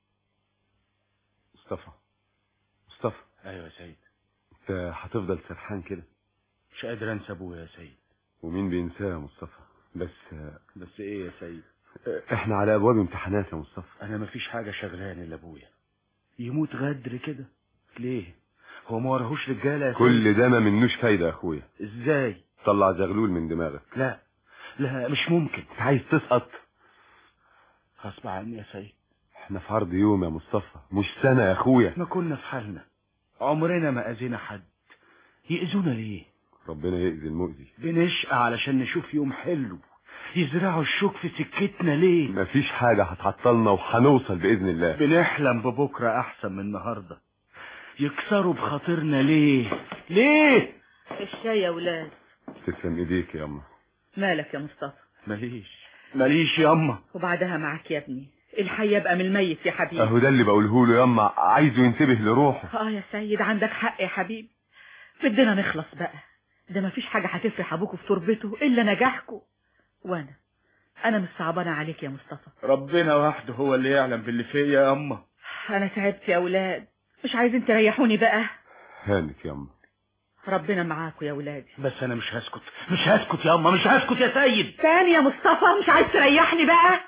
مصطفى مصطفى. ايوه يا سيد. انت هتفضل سرحان كده؟ مش قادر انسى ابويا يا سيد. ومين بينساه يا مصطفى؟ بس بس ايه يا سيد؟ احنا على ابواب امتحانات يا مصطفى. انا مفيش حاجة شغلاني الا ابويا. يموت غدر كده ليه؟ هو ما وراهوش رجاله يا سيد؟ كل ده ما منوش فايده يا اخويا. ازاي؟ طلع زغلول من دماغك. لا لا مش ممكن. عايز تسقط؟ غصب عني يا سيد. احنا في عرض يوم يا مصطفى مش سنه يا اخويا. ما كنا في حالنا، عمرنا ما اذينا حد. يأذونا ليه؟ ربنا يأذي المؤذي. بنشقى علشان نشوف يوم حلو. يزرعوا الشوك في سكتنا ليه؟ مفيش حاجة هتعطلنا وهنوصل بإذن الله. بنحلم ببكرة أحسن من النهاردة. يكسروا بخاطرنا ليه؟ ليه؟ الشاي يا ولاد. تسلم ايديك يا أما. مالك يا مصطفى؟ ماليش ماليش يا أما. وبعدها معاك يا ابني، الحي يبقى من الميت يا حبيبي. اهو ده اللي بقوله له يا أما، عايزه ينتبه لروحه. اه يا سيد عندك حق يا حبيبي. بدنا نخلص بقى، ده مفيش حاجة هتفرح ابوكوا في تربته الا نجاحكوا. وانا انا مش صعبانه عليك يا مصطفى. ربنا وحده هو اللي يعلم باللي فيا يا أما. انا تعبت يا اولاد، مش عايزين تريحوني بقى؟ هانك يا أما. ربنا معاكوا يا ولادي. بس انا مش هسكت مش هسكت يا أما، مش هسكت يا سيد. تاني يا مصطفى مش عايز تريحني بقى؟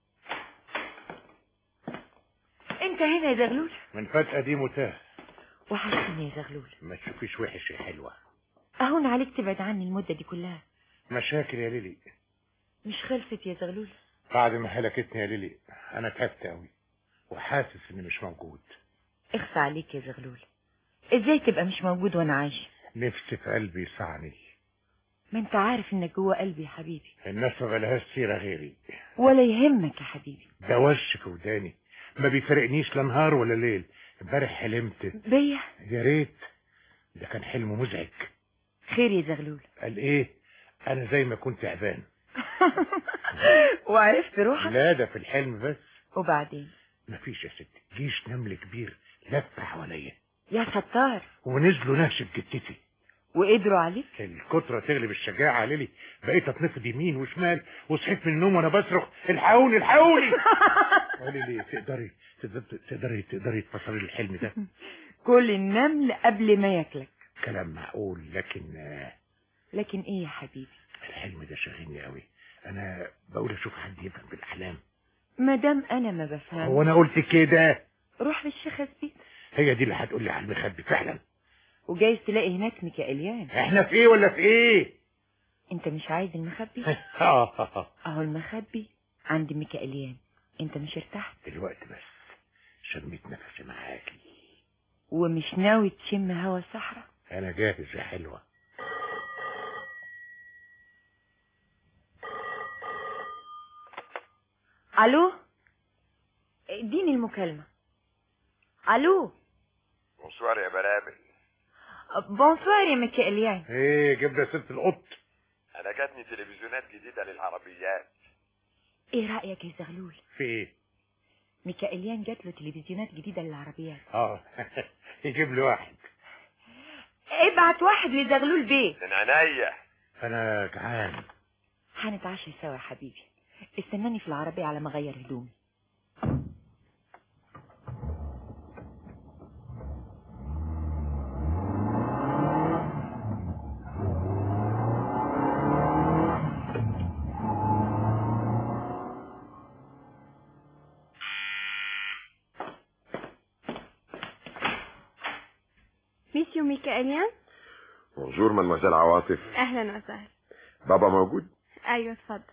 انت هنا يا زغلول؟ من فتحة دي متاه. وحشتني يا زغلول. ما تشوفيش وحش يا حلوة. اهون عليك تبعد عني المدة دي كلها. مشاكل يا ليلي. مش خلصت يا زغلول؟ بعد ما هلكتني يا ليلي انا تعبت قوي وحاسس اني مش موجود. اخفى عليك يا زغلول، ازاي تبقى مش موجود وانا عايش؟ نفسي في قلبي يسعني. ما انت عارف انك جوه قلبي يا حبيبي. الناس ما بلهاش سيرة غيري. ولا يهمك يا حبيبي. ده وش في وداني ما بيفرقنيش لا نهار ولا ليل. امبارح حلمت بيا. يا ريت، ده كان حلم مزعج. خير يا زغلول؟ قال ايه؟ انا زي ما كنت تعبان. وعرفت روحك؟ لا ده في الحلم بس. وبعدين؟ مفيش يا ستي، جيش نمل كبير لف حواليا يا ستار. ونزلوا نهش بجتتي. وقدروا عليك؟ الكترة تغلب الشجاعة يا ليلي، بقيت اتنفض يمين وشمال وصحيت من النوم وانا بصرخ الحقوني الحقوني. قولي لي تقدري تقدري تقدري تقدري تفسري الحلم ده؟ كل النمل قبل ما ياكلك. كلام معقول، لكن لكن ايه يا حبيبي؟ الحلم ده شاغلني قوي، انا بقول اشوف حد يفهم بالاحلام. ما دام انا ما بفهم. هو انا قلت كده؟ روح للشيخ زبيد، هي دي اللي هتقول لي على المخبي فعلا. وجايز تلاقي هناك ميكائيليان. احنا في ايه ولا في ايه؟ انت مش عايز المخبي؟ اهو المخبي عند ميكائيليان. انت مش ارتحت دلوقتي؟ بس شميت نفسي معاكي. ومش ناوي تشم هوا الصحراء؟ انا جاهز يا حلوة. الو، اديني المكالمة. الو. بونسوار يا برامل. بونسوار يا ميكائيليان. ايه جبنا سيرة القط؟ انا جاتني تلفزيونات جديدة للعربيات. ايه رأيك يا زغلول؟ في ايه؟ ميكائيليان جات له تلفزيونات جديدة للعربيات. اه يجيب لي واحد. ابعت واحد لزغلول بيه. من عينيا. انا جعان. هنتعشى سوا يا حبيبي، استناني في العربية على ما اغير هدومي. ميسيو ميكائيليان. بونجور مدموزيل عواطف. اهلا وسهلا. بابا موجود؟ ايوه اتفضل.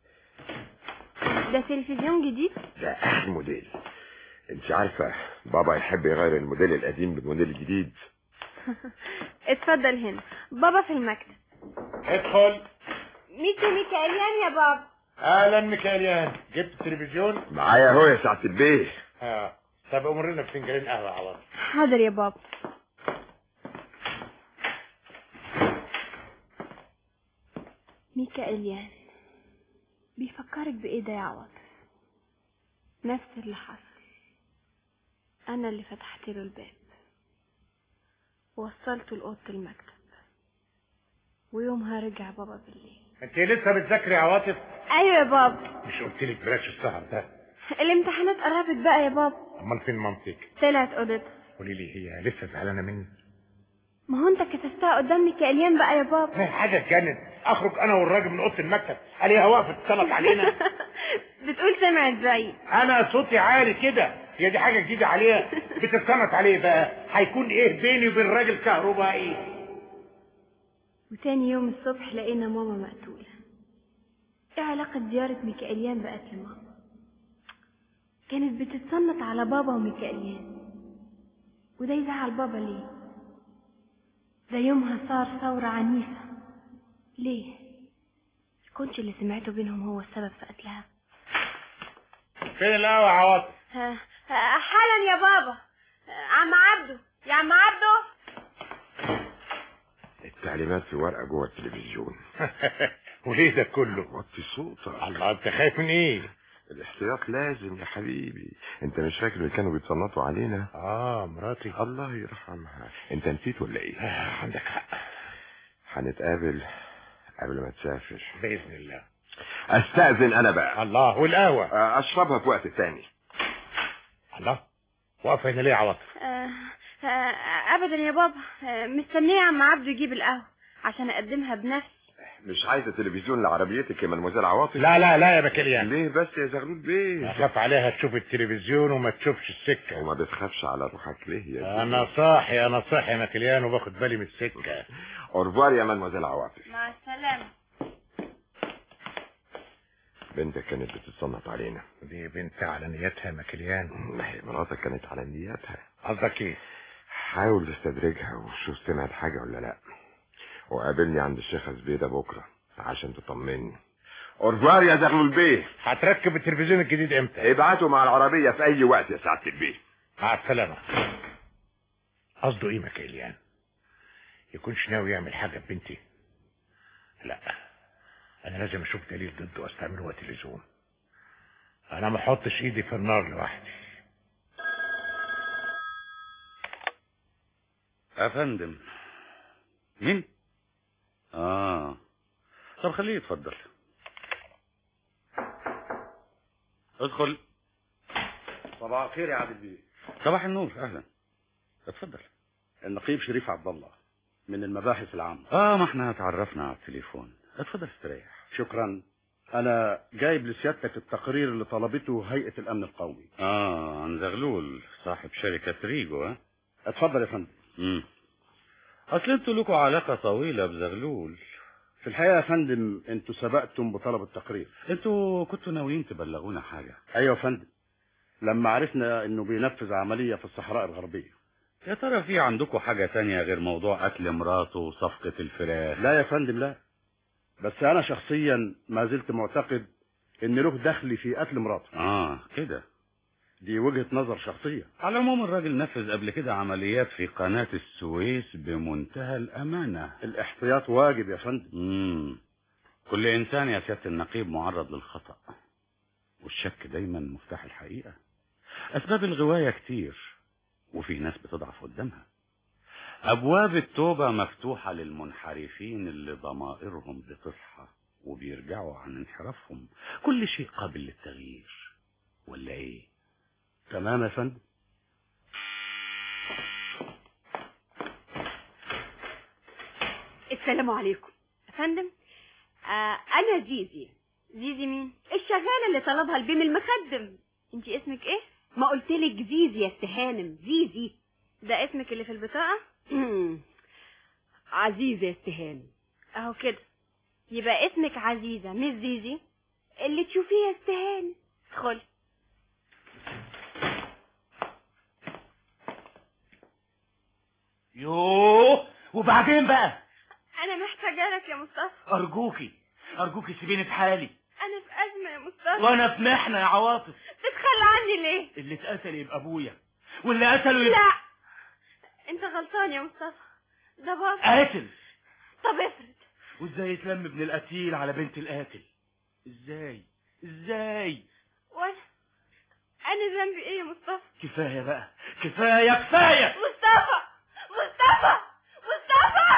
ده تلفزيون جديد؟ ده احلى موديل. انت عارفة بابا يحب يغير الموديل القديم بالموديل الجديد. اتفضل هنا، بابا في المكتب. ادخل. ميسيو ميكائيليان يا بابا. اهلا ميكائيليان، جبت التلفزيون؟ معايا اهو يا سعادة البيه. اه طب امرنا بفنجانين قهوة على طول. حاضر يا بابا. ميكائيليان بيفكرك بايه ده يا عواطف؟ نفس اللي حصل، انا اللي فتحت له الباب ووصلته لأوضة المكتب، ويومها رجع بابا بالليل. انت لسه بتذاكري يا عواطف؟ ايوه يا بابا. مش قلت لك بلاش السهر ده؟ الامتحانات قربت بقى يا بابا. امال فين مامتك؟ طلعت اوضتها. قولي لي هي لسه زعلانه مني؟ ما هو انت كتفتها قدام ميكائيليان بقى يا بابا. حاجه اتجنن، اخرج انا والراجل من اوضه المكتب عليها واقفه تتصنط علينا. بتقول سمعت بعيد. انا صوتي عالي كده، هي دي حاجه جديده عليها؟ بتتصنط عليه بقى، هيكون ايه بيني وبين راجل كهربائي؟ وتاني يوم الصبح لقينا ماما مقتوله. ايه علاقه زياره ميكائيليان بقتل ماما؟ كانت بتتصنط على بابا وميكائيليان، وده يزعل بابا ليه؟ ده يومها صار ثورة عنيفة. ليه؟ يكونش اللي سمعته بينهم هو السبب في قتلها؟ فين القهوة يا عواطف؟ حالا يا بابا. عم عبده، يا عم عبده. التعليمات في ورقة جوه التلفزيون. وليه ده كله؟ وطي صوتك. الله، انت خايف من ايه؟ الاحتياط لازم يا حبيبي. انت مش فاكر اللي كانوا بيتصنطوا علينا؟ اه مراتي الله يرحمها. انت نسيت ولا ايه؟ آه عندك حق. هنتقابل قبل ما تسافر باذن الله. استأذن انا بقى. الله، والقهوة اشربها في وقت تاني. الله، واقفه هنا ليه يا عواطف؟ آه آه ابدا يا بابا، آه مستنيه عم عبده يجيب القهوة عشان اقدمها بنفسي. مش عايزه تلفزيون لعربيتك يا مدموزيل عواطف؟ لا لا لا يا ميكائيليان. ليه بس يا زغلول بيه؟ اخاف عليها تشوف التلفزيون وما تشوفش السكه. وما بتخافش على روحك ليه يا زغلول؟ انا صاحي انا صاحي يا ميكائيليان وباخد بالي من السكه. اورفوار يا مدموزيل عواطف. مع السلامه. بنتك كانت بتتصنط علينا. دي بنت على نيتها يا ميكائيليان. ما هي مراتك كانت على نيتها. قصدك ايه؟ حاول تستدرجها وشوف سمعت حاجه ولا لا، وقابلني عند الشيخ زبيده بكره عشان تطمني. اورفوار يا زغلول بيه. هتركب التلفزيون الجديد امتى؟ ابعته مع العربيه في اي وقت يا سعاده البيه. مع السلامه. قصده ايه ميكائيليان؟ يكونش ناوي يعمل حاجه ببنتي؟ لا، انا لازم اشوف دليل ضده واستعمله وقت اللزوم. انا ما احطش ايدي في النار لوحدي. يا فندم. مين؟ اه طب خليه يتفضل. ادخل. صباح الخير يا عادل بيه. صباح النور، اهلا. اتفضل. النقيب شريف عبد الله من المباحث العامة. اه ما احنا اتعرفنا على التليفون. اتفضل استريح. شكرا. انا جايب لسيادتك التقرير اللي طلبته هيئة الامن القومي. اه عن زغلول صاحب شركة ريجو. ها اتفضل يا فندم. امم اصل انتوا لكم علاقة طويلة بزغلول. في الحقيقة يا فندم انتوا سبقتم بطلب التقرير. انتوا كنتوا ناويين تبلغونا حاجة؟ ايوه يا فندم، لما عرفنا انه بينفذ عملية في الصحراء الغربية. يا ترى في عندكم حاجة تانية غير موضوع قتل مراته وصفقة الفراخ؟ لا يا فندم لا، بس انا شخصيا ما زلت معتقد ان له دخل في قتل مراته. اه كده، دي وجهة نظر شخصية. على العموم الراجل نفذ قبل كده عمليات في قناة السويس بمنتهى الأمانة. الاحتياط واجب يا فندم. مم. كل إنسان يا سيادة النقيب معرض للخطأ، والشك دايما مفتاح الحقيقة. أسباب الغواية كتير، وفي ناس بتضعف قدامها. أبواب التوبة مفتوحة للمنحرفين اللي ضمائرهم بتصحى وبيرجعوا عن انحرافهم. كل شيء قابل للتغيير، ولا إيه؟ تمام يا فندم. السلام عليكم يا فندم. آه انا زيزي. زيزي مين؟ الشغاله اللي طلبها البين المخدم. انت اسمك ايه؟ ما قلتلك زيزي يا استهانم، زيزي. ده اسمك اللي في البطاقه؟ عزيزه يا استهانم. اهو كده، يبقى اسمك عزيزه مش زيزي. اللي تشوفيه يا استهانم. ادخلي. يوه، وبعدين بقى؟ انا محتاجه لك يا مصطفى. ارجوكي ارجوكي سيبيني في حالي. انا في ازمه يا مصطفى. وانا في محنه يا عواطف. تتخلى عني ليه؟ اللي اتقتل يبقى ابويا، واللي قتله يبقى... لا، انت غلطان يا مصطفى، ده بابا. قاتل. طب افرض. وازاي يتلم ابن القتيل على بنت القاتل؟ ازاي ازاي؟ وانا انا ذنبي ايه يا مصطفى؟ كفايه بقى، كفايه كفايه. مصطفى مصطفى مصطفى.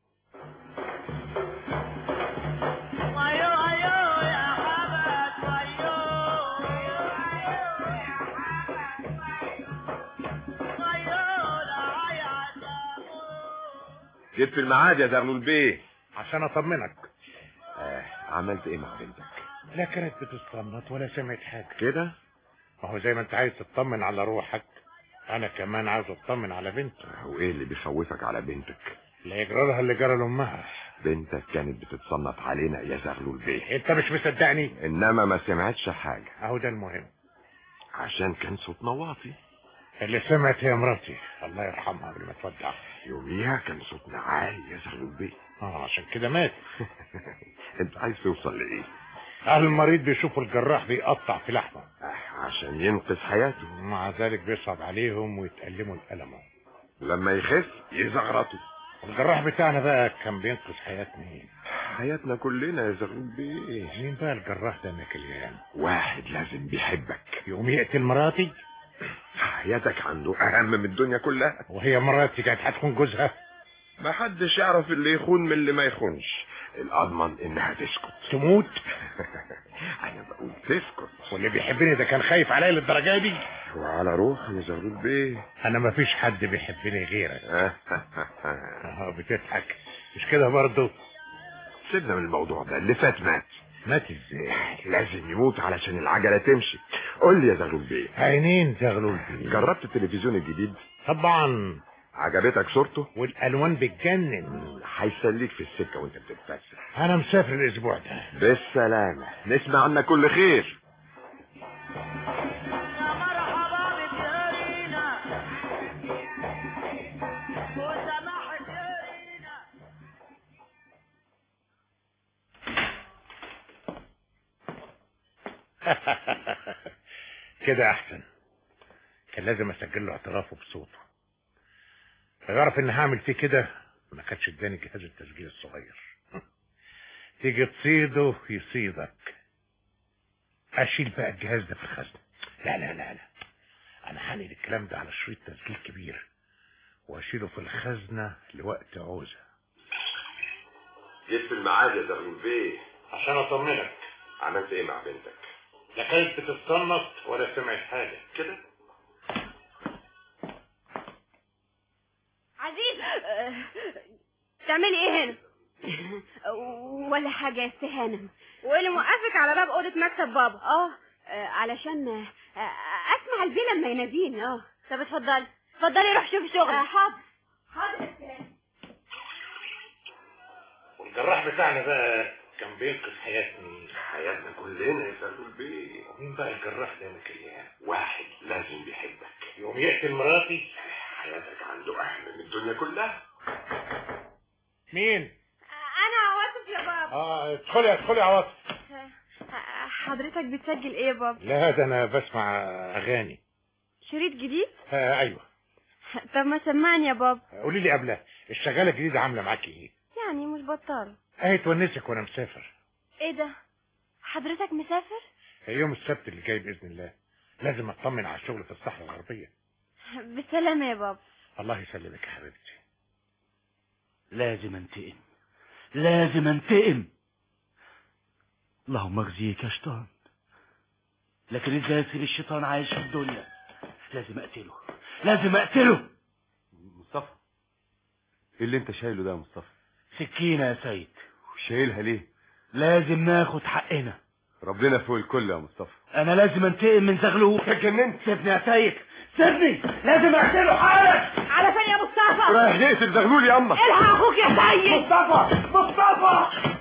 جيت في الميعاد يا زغلول بيه عشان اطمنك. آه عملت ايه مع بنتك؟ لا كانت بتستنط ولا سمعت حاجه كده. ما هو زي ما انت عايز تطمن على روحك، انا كمان عاوز اطمن على بنتي. وايه اللي بيخوفك على بنتك؟ لا يجرى لها اللي جرى لامها. بنتك كانت بتتصنت علينا يا زغلول بيه. انت مش مصدقني؟ انما ما سمعتش حاجه. اهو ده المهم. عشان كان صوتنا واطي. اللي سمعت هي مراتي الله يرحمها قبل ما تودع. يوميها كان صوتنا عالي يا زغلول بيه. اه عشان كده مات. انت عايز توصل لايه؟ اهل المريض بيشوفوا الجراح بيقطع في لحمه عشان ينقذ حياته، مع ذلك بيصعب عليهم ويتألموا الألم، ولما يخف يزغرطوا. الجراح بتاعنا بقى كان بينقذ حياة مين؟ حياتنا كلنا يا زغلول بيه. مين بقى الجراح ده مكليان؟ واحد لازم بيحبك يقوم يقتل مراتي؟ حياتك عنده اهم من الدنيا كلها. وهي مراتي كانت هتكون جوزها؟ ما حدش يعرف اللي يخون من اللي ما يخونش. الاضمن انها تسكت. تموت؟ انا بقول تسكت. واللي بيحبني ده كان خايف عليا للدرجه دي؟ وعلى روحي يا زغلول بيه. انا ما فيش حد بيحبني غيرك. اه بتضحك مش كده برضه؟ سيبنا من الموضوع ده، اللي فات مات. مات ازاي؟ لازم يموت علشان العجله تمشي. قول لي يا زغلول بيه. عينين زغلول بيه. جربت التلفزيون الجديد؟ طبعا. عجبتك صورته؟ والالوان بتجنن. هيسليك في السكه وانت بتتفسح. انا مسافر الاسبوع ده. بالسلامه، نسمع عنك كل خير. كده احسن. كان لازم اسجل له اعترافه بصوته. لو يعرف ان هعمل فيه كده ما كانش اداني جهاز التسجيل الصغير. تيجي تصيده يصيدك. اشيل بقى الجهاز ده في الخزنه. لا لا لا لا، انا هنقل الكلام ده على شريط تسجيل كبير واشيله في الخزنه لوقت عوزه. جيت في الميعاد يا زغلول بيه عشان اطمنك. عملت ايه مع بنتك؟ لا كانت بتتصنط ولا سمعت حاجه. كده. عزيزة تعملي ايه هنا؟ ولا حاجة يا استهانم. وايه اللي موقفك على باب اوضة مكتب بابا؟ اه علشان اسمع البيه لما يناديني. اه طب اتفضلي اتفضلي روح شوفي شغلك. آه حاضر حاضر يا استهانم. والجراح بتاعنا بقى كان بينقذ حياة مين؟ حياتنا كلنا يا زغلول بيه. مين بقى الجراح ده مكليان؟ واحد لازم بيحبك. يقوم يقتل مراتي؟ حياتك عنده احلى من الدنيا كلها. مين؟ انا عواطف يا بابا. اه ادخلي ادخلي يا عواطف. حضرتك بتسجل ايه يا بابا؟ لا ده انا بسمع اغاني. شريط جديد؟ آه ايوه. طب ما سمعني يا بابا. قولي لي قبلها الشغاله الجديده عامله معاكي ايه؟ يعني مش بطال. اهي تونسك وانا مسافر. ايه ده؟ حضرتك مسافر؟ يوم السبت اللي جاي باذن الله. لازم اطمن على الشغل في الصحراء الغربيه. بالسلامه يا بابا. الله يسلمك يا حبيبتي. لازم انتقم، لازم انتقم. اللهم اخزيك يا شيطان. لكن ازاي اسيب الشيطان عايش في الدنيا؟ لازم اقتله، لازم اقتله. مصطفى ايه اللي انت شايله ده يا مصطفى؟ سكينة يا سيد. شايلها ليه؟ لازم ناخد حقنا. ربنا فوق الكل يا مصطفى. انا لازم انتقم من زغلول. اتجننت. سيبني يا سيد، سيبني، لازم اقتله حالا. على فين يا مصطفى؟ رايح نقتل زغلول يا اما. الحق اخوك يا سيد. مصطفى مصطفى.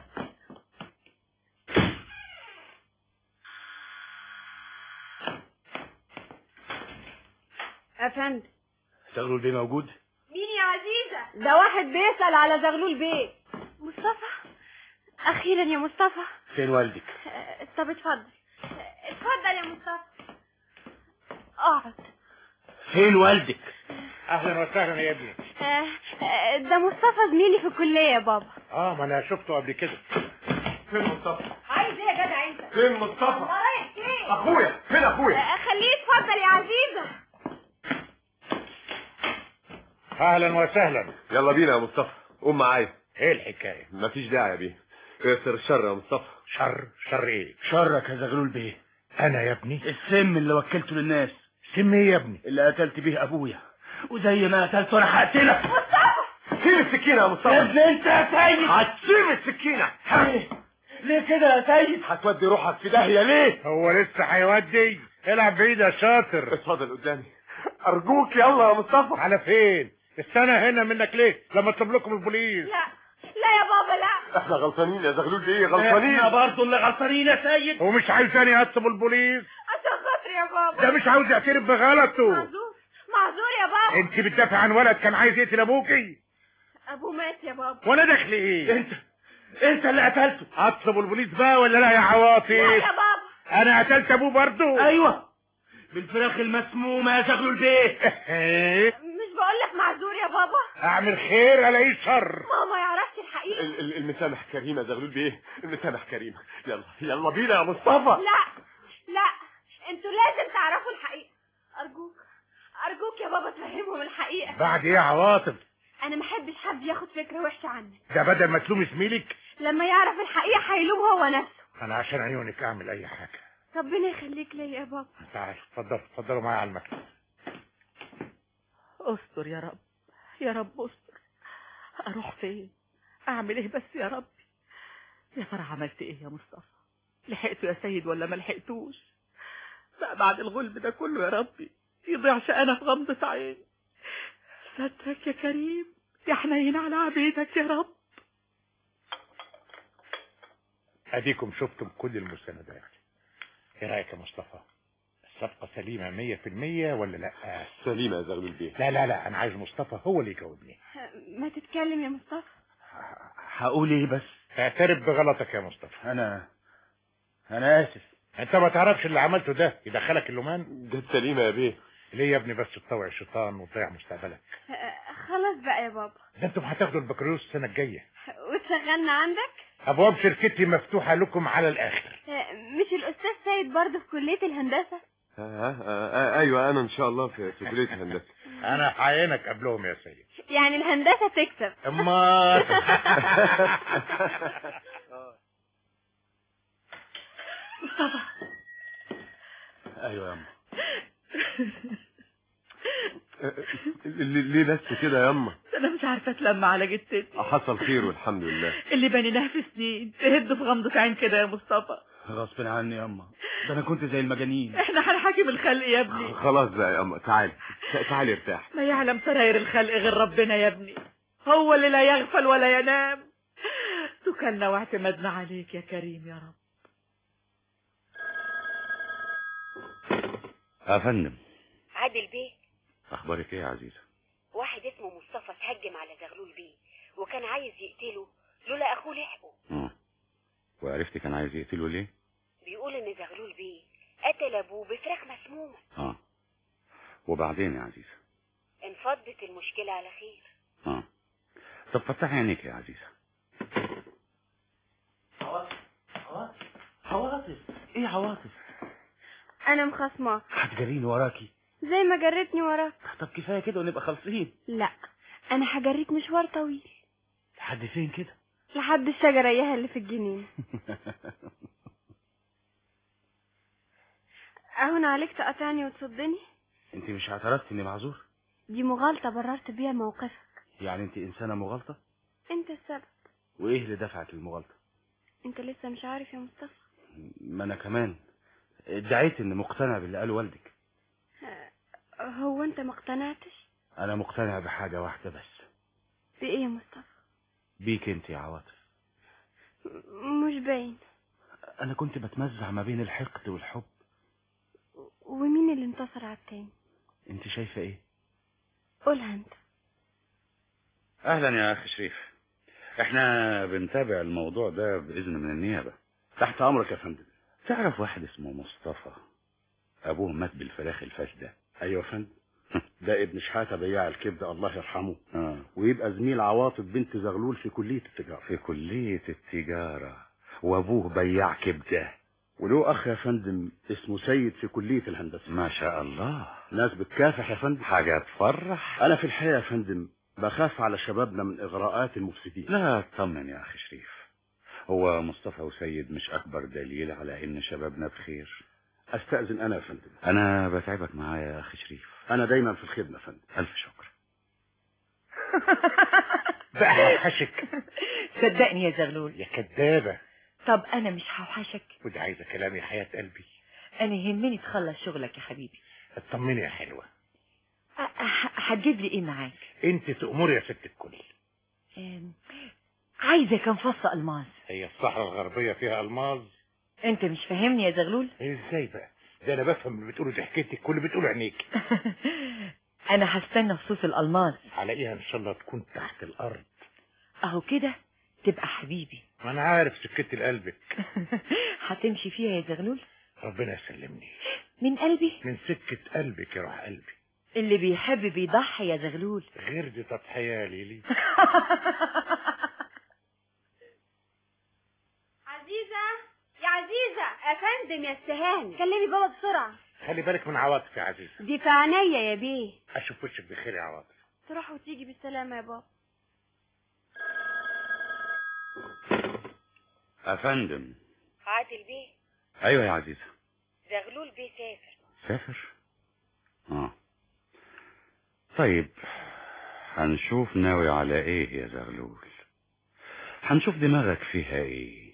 افندم. زغلول بيه موجود؟ مين يا عزيزة؟ ده واحد بيسأل على زغلول بيه. مصطفى، اخيرا يا مصطفى. فين والدك؟ آه، طب اتفضل. آه، اتفضل يا مصطفى. اقعد. فين والدك؟ اهلا وسهلا يا ابني. آه، آه، ده مصطفى زميلي في الكليه يا بابا. اه ما انا شفته قبل كده. فين مصطفى؟ عايز ايه يا جدع انت؟ فين مصطفى؟ انت رايح فين؟ اخويا فين اخويا؟ آه، خليه يتفضل يا عزيزة. اهلا وسهلا. يلا بينا يا مصطفى، قوم معايا. ايه الحكايه؟ مفيش داعي يا بيه. اكسر الشر يا مصطفى. شر؟ شر ايه؟ شرك يا زغلول بيه. انا يا ابني؟ السم اللي وكلته للناس. سم ايه يا ابني؟ اللي قتلت بيه ابويا، وزي ما قتلته انا هقتلك. مصطفى سيب السكينه يا مصطفى. يا ابني انت يا سيد هتسيب السكينه. ليه؟ ليه كده يا سيد؟ هتودي روحك في داهيه ليه؟ هو لسه هيودي؟ العب بعيد يا شاطر. اتفضل قدامي ارجوك يلا يا مصطفى. على فين؟ استنى هنا منك ليه لما اطلب لكم البوليس؟ لا لا يا بابا لا. احنا غلطانين يا زغلول بيه، غلطانين. احنا برضه اللي غلطانين يا سيد. ومش عايزاني اطلب البوليس؟ عشان خاطري يا بابا. ده مش عاوز يعترف بغلطه. معذور معذور يا بابا. انت بتدافع عن ولد كان عايز يقتل ابوكي. ابوه مات يا بابا. وانا دخلي ايه؟ انت انت اللي قتلته. اطلب البوليس بقى ولا لا يا عواطف؟ لا يا بابا. انا قتلت ابوه برضه. ايوه بالفراخ المسمومه يا زغلول بيه. مش بقول لك معذور يا بابا. اعمل خير الاقيه شر. ماما يعرفش الحقيقة. ال- ال- المسامح كريمه يا زغلول بيه، المسامح كريمه. يلا يلا بينا يا مصطفى. لا لا انتوا لازم تعرفوا الحقيقة. ارجوك ارجوك يا بابا تفهمهم الحقيقة. بعد ايه يا عواطف؟ انا ما احبش حد ياخد فكرة وحشة عنك. ده بدل ما تلوم زميلك لما يعرف الحقيقة هيلوم هو نفسه. انا عشان عيونك اعمل اي حاجه. ربنا يخليك ليا يا بابا. تعال اتفضل اتفضلوا معايا على المكتب. استر يا رب، يا رب استر. اروح فين؟ اعمل ايه بس يا ربي؟ يا ترى عملت ايه يا مصطفى؟ لحقته يا سيد ولا ما لحقتوش؟ بقى بعد الغلب ده كله يا ربي يضيعش انا في غمضة عين. سترك يا كريم، يا حنين على عبيدك يا رب. اديكم شفتم كل المستندات. ايه رايك يا مصطفى؟ الصفقه سليمه مية في المية ولا لا؟ سليمه يا زغلول بيه. لا لا لا انا عايز مصطفى هو اللي يجاوبني. ما تتكلم يا مصطفى. هقول ايه بس؟ اعترف بغلطك يا مصطفى. انا انا اسف. انت ما تعرفش اللي عملته ده يدخلك اللومان؟ ده سليمه يا بيه. ليه يا ابني بس تطوع الشيطان وتضيع مستقبلك؟ خلاص بقى يا بابا. ده انتم هتاخدوا البكالوريوس السنه الجايه. وتشغلنا عندك؟ ابواب شركتي مفتوحه لكم على الاخر. مش الاستاذ سيد برضه في كليه الهندسه؟ آه آه آه ايوه انا ان شاء الله في في كليه الهندسه. انا هعينك قبلهم يا سيد. يعني الهندسه تكسب. اما مصطفى. ايوه يا أما. ليه بس كده يا اما؟ انا مش عارفه اتلم على جتتي. حصل خير والحمد لله. اللي بنيناه في سنين تهد في غمضة عين كده يا مصطفى. غصب عني يا أما، ده انا كنت زي المجانين. احنا هنحاكم الخلق يا ابني. خلاص بقى يا اما، تعالي تعالي ارتاح. ما يعلم سراير الخلق غير ربنا يا ابني، هو اللي لا يغفل ولا ينام. توكلنا واعتمدنا عليك يا كريم يا رب. يا فندم. عادل بيه، اخبارك ايه يا عزيزه؟ واحد اسمه مصطفى اتهجم على زغلول بيه وكان عايز يقتله لولا اخوه لحقه. اه وعرفتي كان عايز يقتله ليه؟ بيقول ان زغلول بيه قتل ابوه بفراخ مسمومه. اه وبعدين يا عزيزه؟ انفضت المشكله على خير. اه طب فتحي عينيك يا عزيزه. عواطف عواطف عواطف ايه عواطف؟ انا مخصماك. هتجريني وراكي زي ما جريتني وراك. طب كفايه كده ونبقى خالصين. لا انا هجريك مشوار طويل. لحد فين كده؟ لحد الشجره اياها اللي في الجنينه. اهون عليك تقاطعني وتصدني؟ انت مش اعترفتي اني معذور؟ دي مغالطه بررت بيها موقفك. يعني انت انسانه مغالطه؟ انت السبب. وايه اللي دفعك للمغالطه؟ انت لسه مش عارف يا مصطفى. ما انا كمان ادعيت اني مقتنع باللي قاله والدك. هو انت ما اقتنعتش؟ انا مقتنع بحاجه واحده بس. بايه يا مصطفى؟ بيك انت يا عواطف. مش باين. انا كنت بتمزع ما بين الحقد والحب. ومين اللي انتصر على التاني؟ انت شايفه ايه؟ قولها انت. اهلا يا اخي شريف، احنا بنتابع الموضوع ده باذن من النيابه. تحت امرك يا فندم. تعرف واحد اسمه مصطفى ابوه مات بالفراخ الفاسده؟ ايوه يا فندم. ده ابن شحاته بياع الكبده الله يرحمه. آه. ويبقى زميل عواطف بنت زغلول في كليه التجاره. في كليه التجاره وابوه بياع كبده. وله اخ يا فندم اسمه سيد في كليه الهندسه. ما شاء الله، ناس بتكافح يا فندم. حاجه تفرح. انا في الحقيقه يا فندم بخاف على شبابنا من اغراءات المفسدين. لا اطمن يا اخي شريف، هو مصطفى وسيد مش اكبر دليل على ان شبابنا بخير. استاذن انا يا فندم. انا بتعبك معايا يا اخي شريف. انا دايما في الخدمه يا فندم. الف شكر. بقى هوحشك. صدقني يا زغلول. يا كدابه. طب انا مش هوحشك. ودي عايزه كلام يا حياه قلبي. انا يهمني تخلص شغلك يا حبيبي. اطمني يا حلوه. هتجيب لي ايه معاك؟ انت تأمري يا ست الكل. عايزه كام فص الماس. هي الصحراء الغربيه فيها الماس؟ انت مش فاهمني يا زغلول. ازاي بقى؟ ده انا بفهم اللي بتقوله ضحكتك كل اللي بتقوله عينيك. انا هستنى فصوص الالماس. هلاقيها ان شاء الله تكون تحت الارض. اهو كده تبقى حبيبي. ما انا عارف سكتي لقلبك. هتمشي فيها يا زغلول؟ ربنا يسلمني. من قلبي؟ من سكة قلبك يا روح قلبي. اللي بيحب بيضحي يا زغلول. غير دي تضحية يا ليلي. عزيزة يا عزيزة. يا فندم يا استهاني كلمي بابا بسرعة. خلي بالك من عواطف يا عزيزة. دي في عينيا يا بيه. اشوف وشك بخير يا عواطف. تروح وتيجي بالسلامة يا بابا. افندم. عادل بيه. ايوه يا عزيزة. زغلول بيه سافر. سافر؟ اه طيب هنشوف ناوي على ايه يا زغلول، هنشوف دماغك فيها ايه.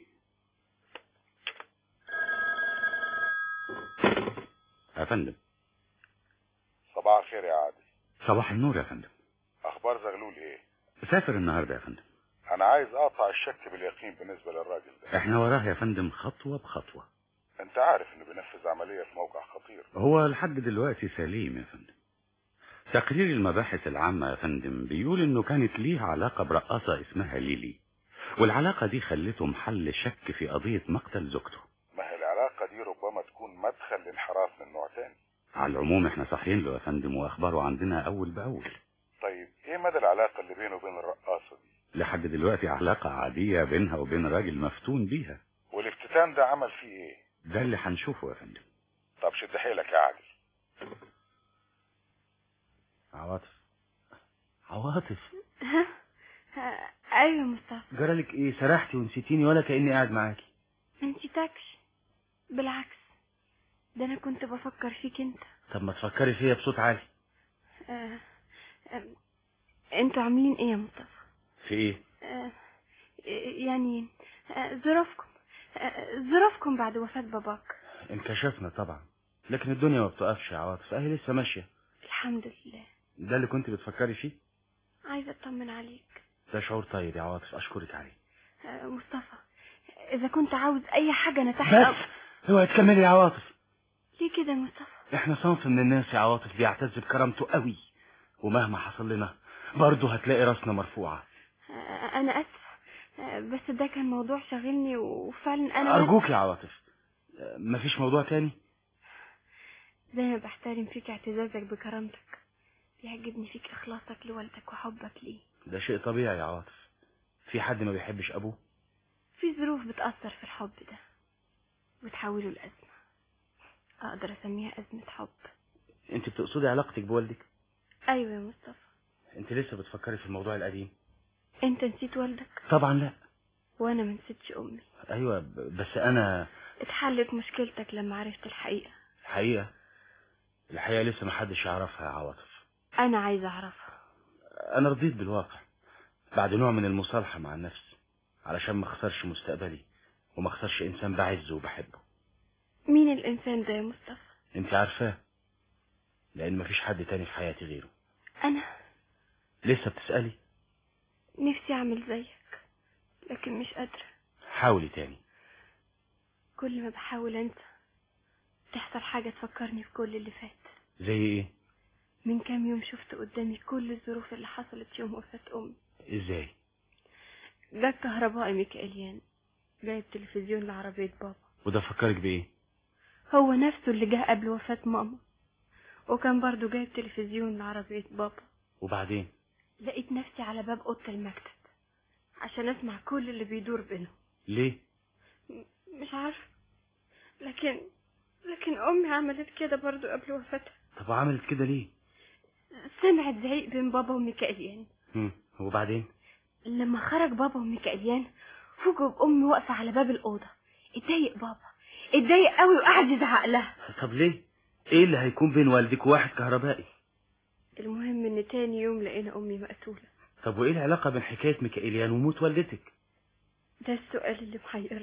يا فندم. صباح الخير يا عادل. صباح النور يا فندم. اخبار زغلول ايه؟ سافر النهارده يا فندم. انا عايز اقطع الشك باليقين بالنسبه للراجل ده. احنا وراه يا فندم خطوه بخطوه. انت عارف انه بينفذ عمليه في موقع خطير. هو لحد دلوقتي سليم يا فندم. تقرير المباحث العامة يا فندم بيقول انه كانت ليه علاقة برقاصة اسمها ليلي، والعلاقة دي خلته محل شك في قضية مقتل زوجته. ما هي العلاقة دي ربما تكون مدخل لانحراف من نوع تاني. على العموم احنا صاحيين له يا فندم واخباره عندنا اول باول. طيب ايه مدى العلاقة اللي بينه وبين الرقاصة دي؟ لحد دلوقتي علاقة عادية بينها وبين راجل مفتون بيها. والافتتان ده عمل فيه ايه؟ ده اللي هنشوفه يا فندم. طب شد حيلك يا عادل. عواطف عواطف. ها ايوه يا مصطفى. جرالك ايه؟ سرحتي ونسيتيني ولا كأني قاعد معاكي؟ ما نسيتكش، بالعكس ده انا كنت بفكر فيك انت. طب ما تفكري فيا بصوت عالي. آه. آه. انتوا عاملين ايه يا مصطفى؟ في ايه؟ آه. يعني آه. ظروفكم آه. ظروفكم بعد وفاة باباك. انكشفنا طبعا، لكن الدنيا ما بتقفش يا عواطف، اهي لسه ماشيه. الحمد لله. ده اللي كنت بتفكري فيه؟ عايزه اطمن عليك. ده شعور طيب يا عواطف، اشكرك عليه. آه. مصطفى اذا كنت عاوز اي حاجه انا تحت. بس اوعي تكملي يا عواطف. ليه كده يا مصطفى؟ احنا صنف من الناس يا عواطف بيعتز بكرامته قوي، ومهما حصل لنا برضه هتلاقي راسنا مرفوعة. انا اسفة، بس ده كان موضوع شاغلني وفعلا انا ارجوك يا عواطف، مفيش موضوع تاني؟ زي ما بحترم فيك اعتزازك بكرامتك، بيعجبني فيك اخلاصك لوالدك وحبك ليه. ده شيء طبيعي يا عواطف، في حد ما بيحبش ابوه؟ في ظروف بتأثر في الحب ده وتحوله لأزمة، اقدر اسميها أزمة حب. انت بتقصدي علاقتك بوالدك؟ ايوه يا مصطفى. انت لسه بتفكري في الموضوع القديم؟ انت نسيت والدك؟ طبعا لا. وانا ما نسيتش امي. ايوه بس انا اتحلت مشكلتك لما عرفت الحقيقة. الحقيقة الحقيقة لسه ما حدش يعرفها يا عواطف. انا عايزة اعرفها. انا رضيت بالواقع بعد نوع من المصالحة مع النفس، علشان ما اخسرش مستقبلي وما اخسرش انسان بعزه وبحبه. مين الانسان ده يا مصطفى؟ انت عارفاه، لان مفيش حد تاني في حياتي غيره. انا لسه بتسألي؟ نفسي اعمل زيك لكن مش قادرة. حاولي تاني. كل ما بحاول انسى تحصل حاجة تفكرني بكل اللي فات. زي ايه؟ من كام يوم شفت قدامي كل الظروف اللي حصلت يوم وفاة امي. ازاي؟ جه كهربائي ميكائيليان جايب تلفزيون لعربية بابا. وده فكرك بايه؟ هو نفسه اللي جه قبل وفاة ماما، وكان برضو جايب تلفزيون لعربية بابا. وبعدين؟ لقيت نفسي على باب اوضه المكتب عشان اسمع كل اللي بيدور بينهم. ليه؟ مش عارفه، لكن لكن امي عملت كده برضو قبل وفاتها. طب وعملت كده ليه؟ سمعت زعيق بين بابا وميكائيليان. امم وبعدين؟ لما خرج بابا وميكائيليان فوجئوا بامي واقفه على باب الاوضه. اتضايق بابا، اتضايق قوي وقعد يزعق لها. طب ليه؟ ايه اللي هيكون بين والدك وواحد كهربائي؟ المهم ان تاني يوم لقينا امي مقتوله. طب وايه العلاقه بين حكايه ميكائيليان وموت والدتك؟ ده السؤال اللي محيرني.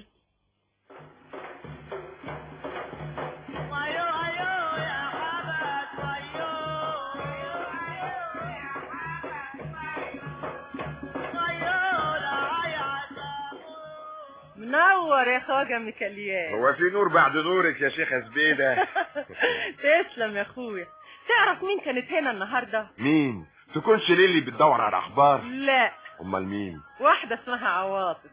منور يا خواجه ميكائيليان. هو في نور بعد نورك يا شيخة زبيدة؟ تسلم يا اخويا. تعرف مين كانت هنا النهارده؟ مين؟ تكونش ليلي بتدور على اخبار؟ لا. امال مين؟ واحده اسمها عواطف.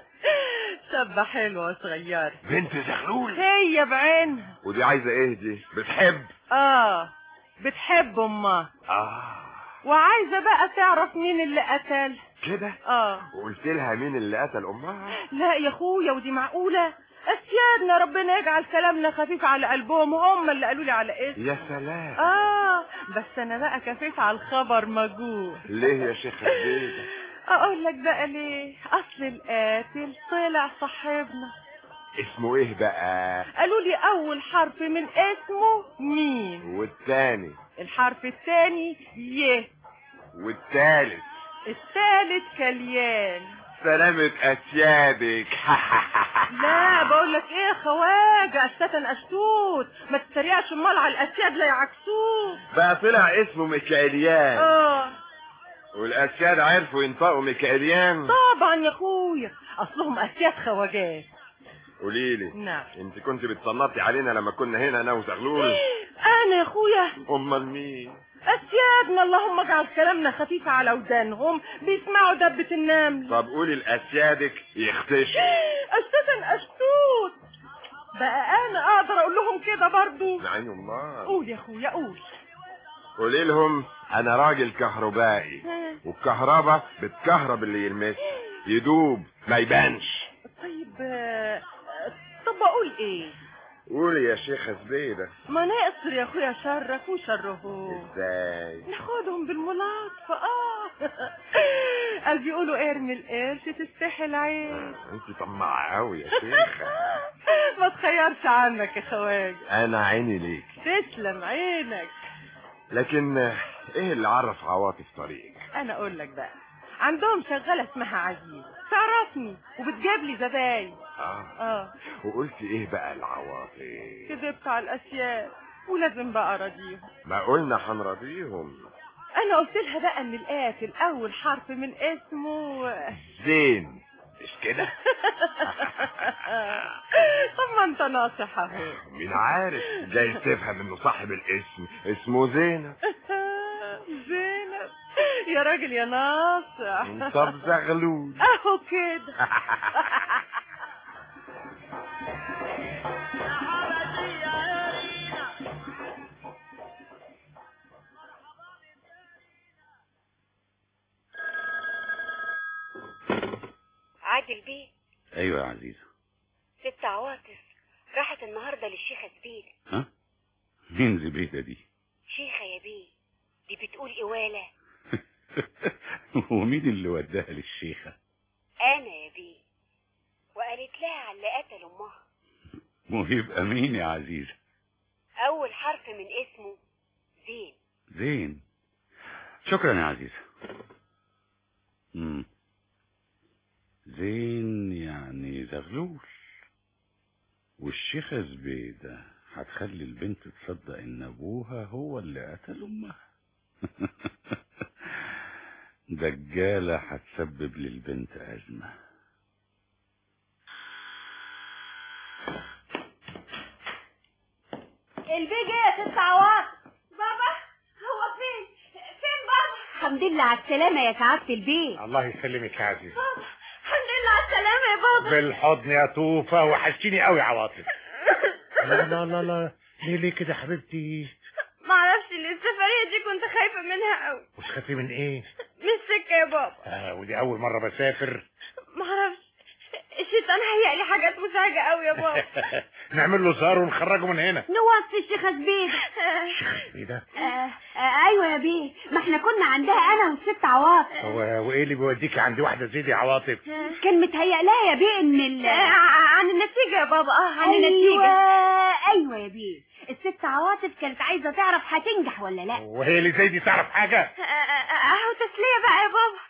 شابه حلوه وصغيره. بنت زغلول؟ هي بعينها. ودي عايزه ايه دي؟ بتحب؟ اه بتحب امها. اه وعايزه بقى تعرف مين اللي قتل كده. اه وقلت لها مين اللي قتل امها؟ لا يا اخويا، ودي معقوله؟ اسيادنا ربنا يجعل كلامنا خفيف على قلبهم، هم اللي قالوا لي على اسم. يا سلام. اه بس انا بقى كفيت على الخبر مجهول. ليه يا شيخة زبيدة؟ اقول لك بقى ليه. اصل القاتل طلع صاحبنا. اسمه ايه بقى؟ قالوا لي اول حرف من اسمه مين، والتاني؟ الحرف التاني ي، والتالت؟ التالت كليان. سلامة اسيادك. لا بقول لك ايه خواجه، استتن اشتوت، ما تتريقش امال على الاسياد لا يعكسوه. بقى طلع اسمه ميكائيليان. اه والاسياد عرفوا ينطقوا ميكائيليان؟ طبعا يا اخويا، اصلهم اسياد خواجات. قوليلي. نعم. انت كنت بتصنطي علينا لما كنا هنا انا وزغلول؟ انا يا اخويا؟ امال مين؟ اسيادنا اللهم اجعل كلامنا خفيف على ودانهم، بيسمعوا دبة النمل. طب قولي لاسيادك يختشوا. استاذن اشتوت، بقى انا اقدر اقول لهم كده برضو؟ نعم الله. قول يا اخويا قول. قولي لهم انا راجل كهربائي، والكهرباء بتكهرب اللي يلمس يدوب ما يبانش. طيب طب اقول ايه؟ قولي يا شيخة زبيدة. ما نقصر يا اخويا شرك وشرهم. ازاي؟ ناخدهم بالملاطفة. اه قال بيقولوا ارمي القرش تستحي العين. انت طماعة قوي يا شيخة. ما تخيرش عنك يا خواجه. انا عيني ليك. تسلم عينك. لكن ايه اللي عرف عواطف طريقك؟ انا اقول لك بقى، عندهم شغالة اسمها عزيزة تعرفني وبتجيب لي زباين. اه اه وقلت ايه بقى العواطف؟ كذبت على الاسياد ولازم بقى اراضيهم. ما قلنا هنراضيهم. انا قلت لها بقى ان القاتل اول حرف من اسمه زين، مش كده؟ طب ما انت ناصح اهو. مين عارف، جاي تفهم انه صاحب الاسم اسمه زينب. زين يا راجل يا ناصر. طب زغلول اهو كده. عادل بيه. ايوه يا عزيزة. ست عواطف راحت النهارده للشيخة زبيدة. ها؟ مين زبيدة دي؟ شيخة يا بيه، دي بتقول إوالة. ومين اللي وداها للشيخة؟ أنا يا بيه، وقالت لها على اللي قتل أمها. ويبقى مين يا عزيزة؟ أول حرف من اسمه زين. زين. شكرا يا عزيزة. مم. زين يعني زغلول. والشيخة زبيدة هتخلي البنت تصدق ان ابوها هو اللي قتل امها. دجالة هتسبب للبنت ازمة. البيجي يا ست عواطف. بابا هو فين؟ فين بابا؟ الحمد لله على السلامة يا سعادة البيت. الله يسلمك يا عزيزي. بابا الحمد لله على السلامة يا بابا. بالحضن يا طوفة، وحشتيني قوي يا عواطف. لا لا لا لا، ليه ليه كده حبيبتي؟ معرفش ان السفرية دي كنت خايفة منها قوي. وتخافي من ايه؟ من السكة يا بابا. آه ودي اول مرة بسافر. معرفش، الشيطان هيئ لي حاجات مزعجة قوي يا بابا. نعمل له زار ونخرجه من هنا. نوقف الشيخة زبيدة. الشيخة زبيدة؟ آه آه ايوه يا بيه، ما احنا كنا عندها انا والست عواطف. هو وايه اللي بيوديكي عند واحدة زي دي عواطف؟ كان متهيأ لها يا بيه ان ال عن النتيجة يا بابا. اه عن أيوة النتيجة. ايوه يا بيه، الست عواطف كانت عايزة تعرف هتنجح ولا لا. وهي اللي زي دي تعرف حاجة؟ اهو تسلية بقى يا بابا.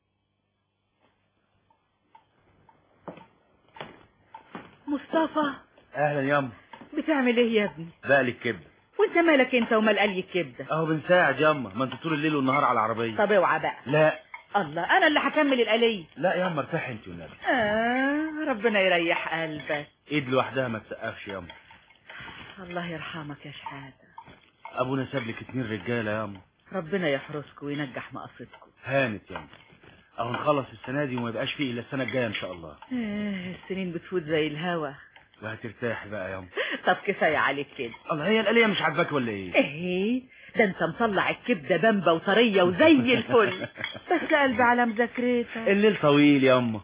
مصطفى اهلا ياما. بتعمل ايه يا ابني؟ بقلي الكبده. وانت مالك انت ومال قلي الكبده؟ اهو بنساعد ياما، ما انتوا طول الليل والنهار على العربيه. طب اوعى بقى. لا الله، انا اللي هكمل القليه. لا ياما ارتاحي انت والنبي. اه ربنا يريح قلبك. ايد لوحدها ما تسقفش ياما. الله يرحمك يا شحاته. ابونا ساب لك اتنين رجاله ياما. ربنا يحرسكم وينجح مقاصدكم. هانت ياما، اهو نخلص السنه دي وما يبقاش فيه الا السنه الجايه ان شاء الله. اه السنين بتفوت زي الهوا. وهترتاحي بقى ياما. طب كفايه عليك كده. الله، هي القليه مش عاجباك ولا ايه؟ ايه ده انت مطلع الكبده بامبه وطريه وزي الفل. بس قلبي على مذاكرتك. الليل طويل ياما.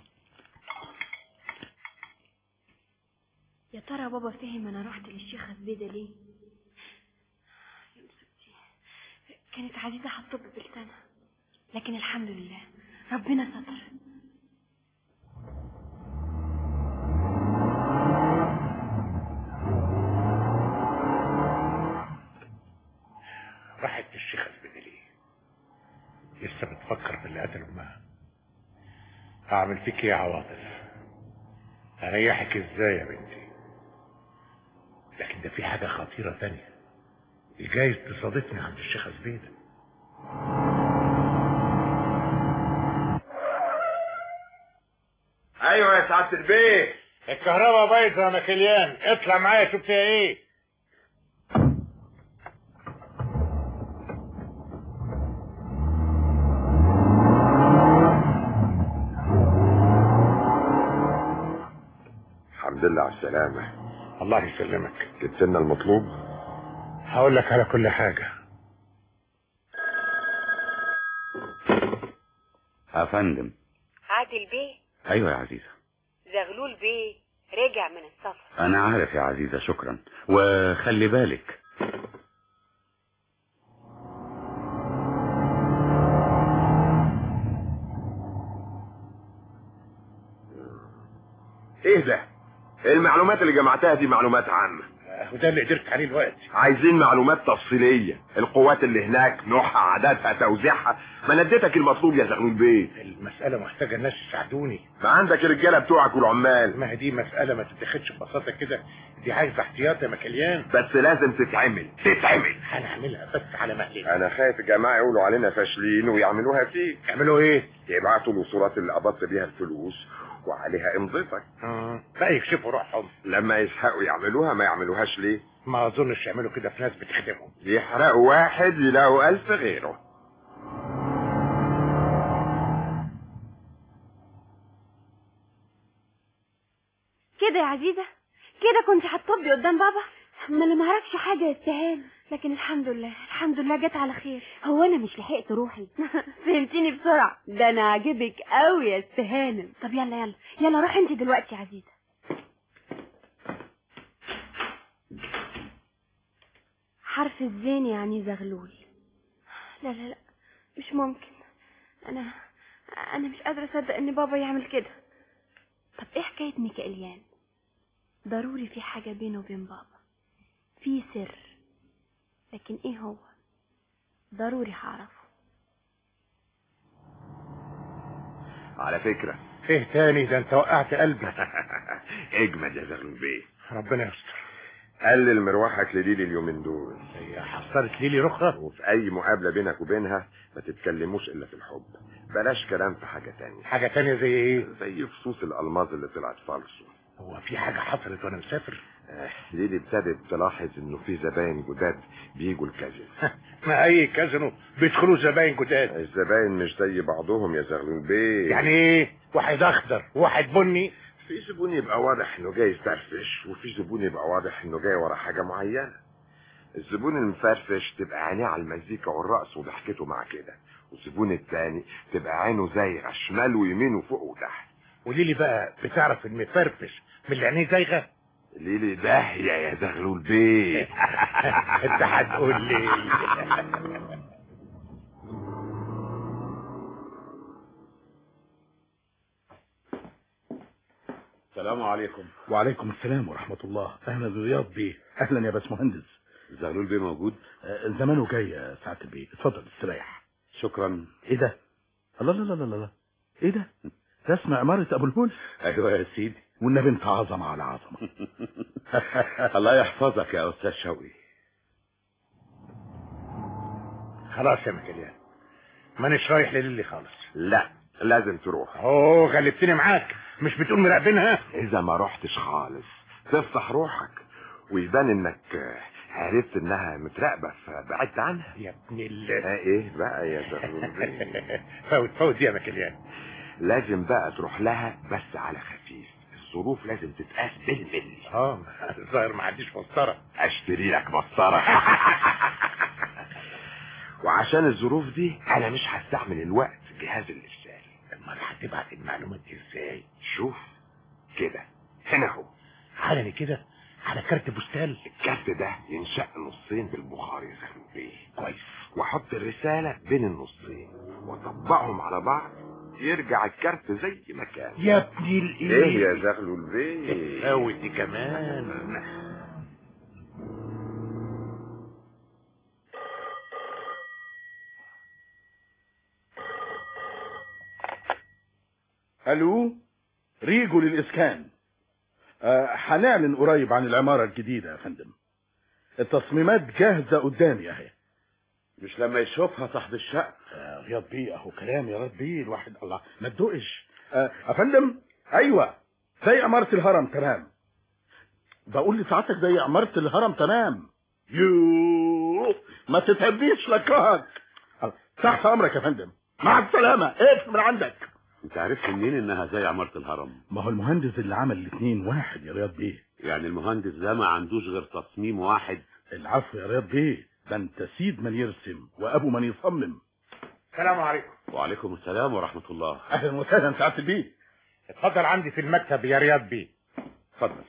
يا ترى بابا فهم انا رحت للشيخة زبيدة ليه؟ يا مسكتي، كانت عزيزة هتطب بلسانها، لكن الحمد لله ربنا ستر. راحت الشيخة زبيدة ليه؟ لسه بتفكر في اللي قتل امها. هعمل فيك ايه يا عواطف؟ هريحك ازاي يا بنتي؟ لكن ده في حاجة خطيرة تانية، جايز تصادفني عند الشيخة زبيدة. ايوه يا سعادة البيه. الكهرباء بايظة يا مكليان، اطلع معايا شوف فيها ايه. الحمد لله على السلامة. الله يسلمك. جبت لنا المطلوب؟ هقول لك على كل حاجة. يا فندم. عادل بيه. ايوه يا عزيزة. زغلول بيه رجع من السفر. انا عارف يا عزيزة، شكرا. وخلي بالك. ايه ده؟ المعلومات اللي جمعتها دي معلومات عامة، وده اللي قدرت عليه الوقت. عايزين معلومات تفصيلية، القوات اللي هناك، نوعها، عددها، توزيعها. ما نديتك المطلوب يا زغلول بيه. المسألة محتاجة الناس يساعدوني. ما عندك الرجالة بتوعك والعمال. ما هي دي مسألة ما تتاخدش ببساطة كده، دي عايزة احتياط يا مكليان. بس لازم تتعمل تتعمل. هنعملها بس على مهلنا. انا خايف الجماعة يقولوا علينا فاشلين ويعملوها فيك. يعملوا ايه؟ يبعتوا له صورات اللي قبضت بيها الفلوس وعليها امضتك. اه لا يكشفوا روحهم. لما يزهقوا يعملوها، ما يعملوهاش ليه؟ ما اظنش يعملوا كده في ناس بتخدمهم. يحرقوا واحد يلاقوا الف غيره. كده يا عزيزة؟ كده كنت هتطبي قدام بابا؟ ما انا معرفش حاجة يا استهان، لكن الحمد لله الحمد لله جت على خير. هو انا مش لحقت روحي؟ فهمتيني بسرعة، ده انا عاجبك قوي يا استهانم. طب يلا يلا يلا روحي انت دلوقتي يا عزيزة. حرف الزين يعني زغلول. لا لا لا مش ممكن، انا انا مش قادرة اصدق ان بابا يعمل كده. طب ايه حكاية ميكائيليان؟ ضروري في حاجة بينه وبين بابا، في سر، لكن ايه هو؟ ضروري هعرفه. على فكرة ايه تاني؟ ده انت وقعت قلبي. اجمد يا زغلول بيه. ربنا يستر. قلل مروحك لليلي اليومين دول. هي حصلت ليلي رخرة؟ وفي اي مقابلة بينك وبينها ما تتكلموش الا في الحب، بلاش كلام في حاجة تانية. حاجة تانية زي ايه؟ زي فصوص الالماظ اللي طلعت فالصو. هو في حاجة حصلت وانا مسافر؟ آه ليلي ابتدت تلاحظ انه في زباين جداد بيجوا الكازينو. ما اي كازينو بيدخلوا زباين جداد. الزباين مش زي بعضهم يا زغلول بيه. يعني ايه؟ واحد اخضر وواحد بني؟ في زبون يبقى واضح انه جاي يسترفش، وفي زبون يبقى واضح انه جاي ورا حاجة معينة. الزبون المفرفش تبقى عينيه على المزيكا والرقص وضحكته مع كده، والزبون التاني تبقى عينه زايغة شمال ويمين وفوق وتحت. وليلي بقى بتعرف المفرفش من اللي عينيه زايغة؟ ليلي داهية يا زغلول بيه. انت هتقول لي. السلام عليكم. وعليكم السلام ورحمة الله. اهلا رياض بيه. اهلا يا باشمهندس. زغلول بيه موجود؟ آه زمانه جاي يا سعادة البيه، اتفضل استريح. شكرا. ايه ده؟ الله لا لا لا لا ايه ده؟ رسم عمارة ابو الهول؟ ايوه يا سيدي. والنبي انت عظمة على عظمة. الله يحفظك يا استاذ شوقي. خلاص يا مكليان، مانيش رايح لليلي خالص. لا لازم تروح. اوه غلبتني معاك، مش بتقول مراقبينها؟ اذا ما رحتش خالص تفتح روحك ويبان انك عرفت انها متراقبة فبعدت عنها. يا ابن ال ايه بقى يا زغلول؟ فوت فوت يا مكليان. لازم بقى تروح لها بس على خفيف، الظروف لازم تتقاس بالملي. اه الظاهر ما عنديش مسطرة. اشتري لك مسطرة. وعشان الظروف دي انا مش هستعمل الوقت جهاز الارسال. امال هتبعت المعلومات دي ازاي؟ شوف كده هنا اهو حالني كده على كارت بوستال. الكارت ده ينشق نصين بالبخار يا زغلول بيه. كويس. واحط الرسالة بين النصين واطبقهم على بعض يرجع الكارت زي ما كان. يا ابني الايه؟ ايه يا زغلول بيه؟ فوت دي كمان. الو ريجو للاسكان. هنعلن آه قريب عن العمارة الجديدة يا فندم. التصميمات جاهزة قدامي اهي. مش لما يشوفها صاحب الشقة؟ آه رياض بيه اهو كلام يا رياض بيه الواحد. الله ما تدقش. آه يا فندم ايوه زي عمارة الهرم تمام. بقول لسعادتك زي عمارة الهرم تمام. يوه ما تتهديش لكاك. تحت امرك يا فندم، مع السلامة. اقف من عندك. انت عرفت منين انها زي عمارة الهرم؟ ما هو المهندس اللي عمل الاثنين واحد يا رياض بيه. يعني المهندس ده ما عندوش غير تصميم واحد؟ العفو يا رياض بيه، ده انت سيد من يرسم وابو من يصمم. السلام عليكم. وعليكم السلام ورحمة الله. اهلا وسهلا سعادة البيه. اتفضل عندي في المكتب يا رياض بيه. اتفضل.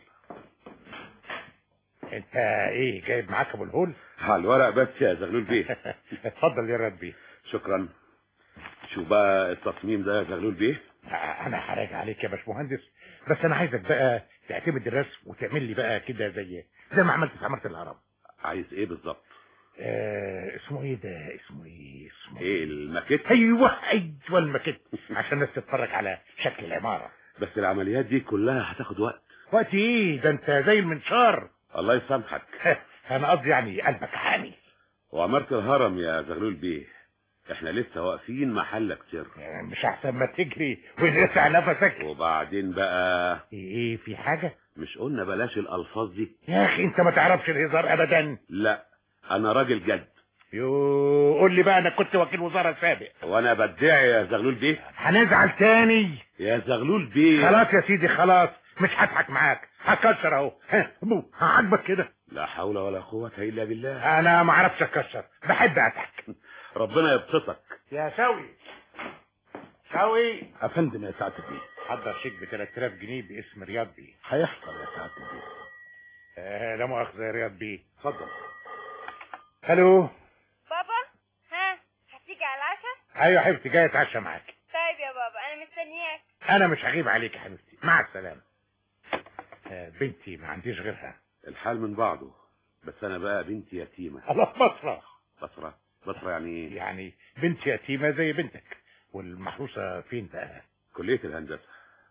انت ايه جايب معاك ابو الهول؟ على الورق بس يا زغلول بيه. اتفضل يا رياض بيه. شكرا. شو بقى التصميم ده يا زغلول بيه؟ انا هراجع عليك يا باشمهندس، بس انا عايزك بقى تعتمد الرسم وتعمل لي بقى كده زي زي ما عملت في عمارة الهرم. عايز ايه بالظبط؟ آه اسمه ايه ده؟ اسمه ايه؟ اسمه ايه الماكيت؟ ايوه ايوه الماكيت، عشان الناس تتفرج على شكل العمارة. بس العمليات دي كلها هتاخد وقت. وقت ايه؟ ده انت زي المنشار. الله يسامحك. انا قصدي يعني قلبك حامي. وعمارة الهرم يا زغلول بيه احنا لسه واقفين محلك سر. مش احسن ما تجري وينقطع نفسك؟ وبعدين بقى ايه في حاجة؟ مش قلنا بلاش الالفاظ دي؟ يا اخي انت ما تعرفش الهزار ابدا. لا انا راجل جد. يو قول لي بقى انا كنت وكيل وزارة سابق. وانا بدعي يا زغلول بيه؟ هنزعل تاني يا زغلول بيه. خلاص يا سيدي خلاص، مش هضحك معاك، هكسر اهو. ها ابو عاجبك كده؟ لا حول ولا قوة الا بالله. انا ما اعرفش اكسر، بحب اضحك. ربنا يبسطك. يا شوقي شوقي. افندم يا سعاده البيه. حضر شيك ب ثلاثة آلاف جنيه باسم رياض بيه. هيحصل يا سعاده البيه. آه لا مؤاخذه يا رياض بيه. اتفضل. الو بابا، ها هتيجي على العشاء؟ ايوه يا حبيبتي، جاي اتعشى معاك. طيب يا بابا انا مستنياك. انا مش هغيب عليك يا حبيبتي، مع السلامه. آه بنتي ما عنديش غيرها. الحال من بعضه، بس انا بقى بنتي يتيمة. الله. بصرة بصرة بصرة يعني ايه؟ يعني بنتي يتيمة زي بنتك. والمحروسة فين بقى؟ كلية الهندسة.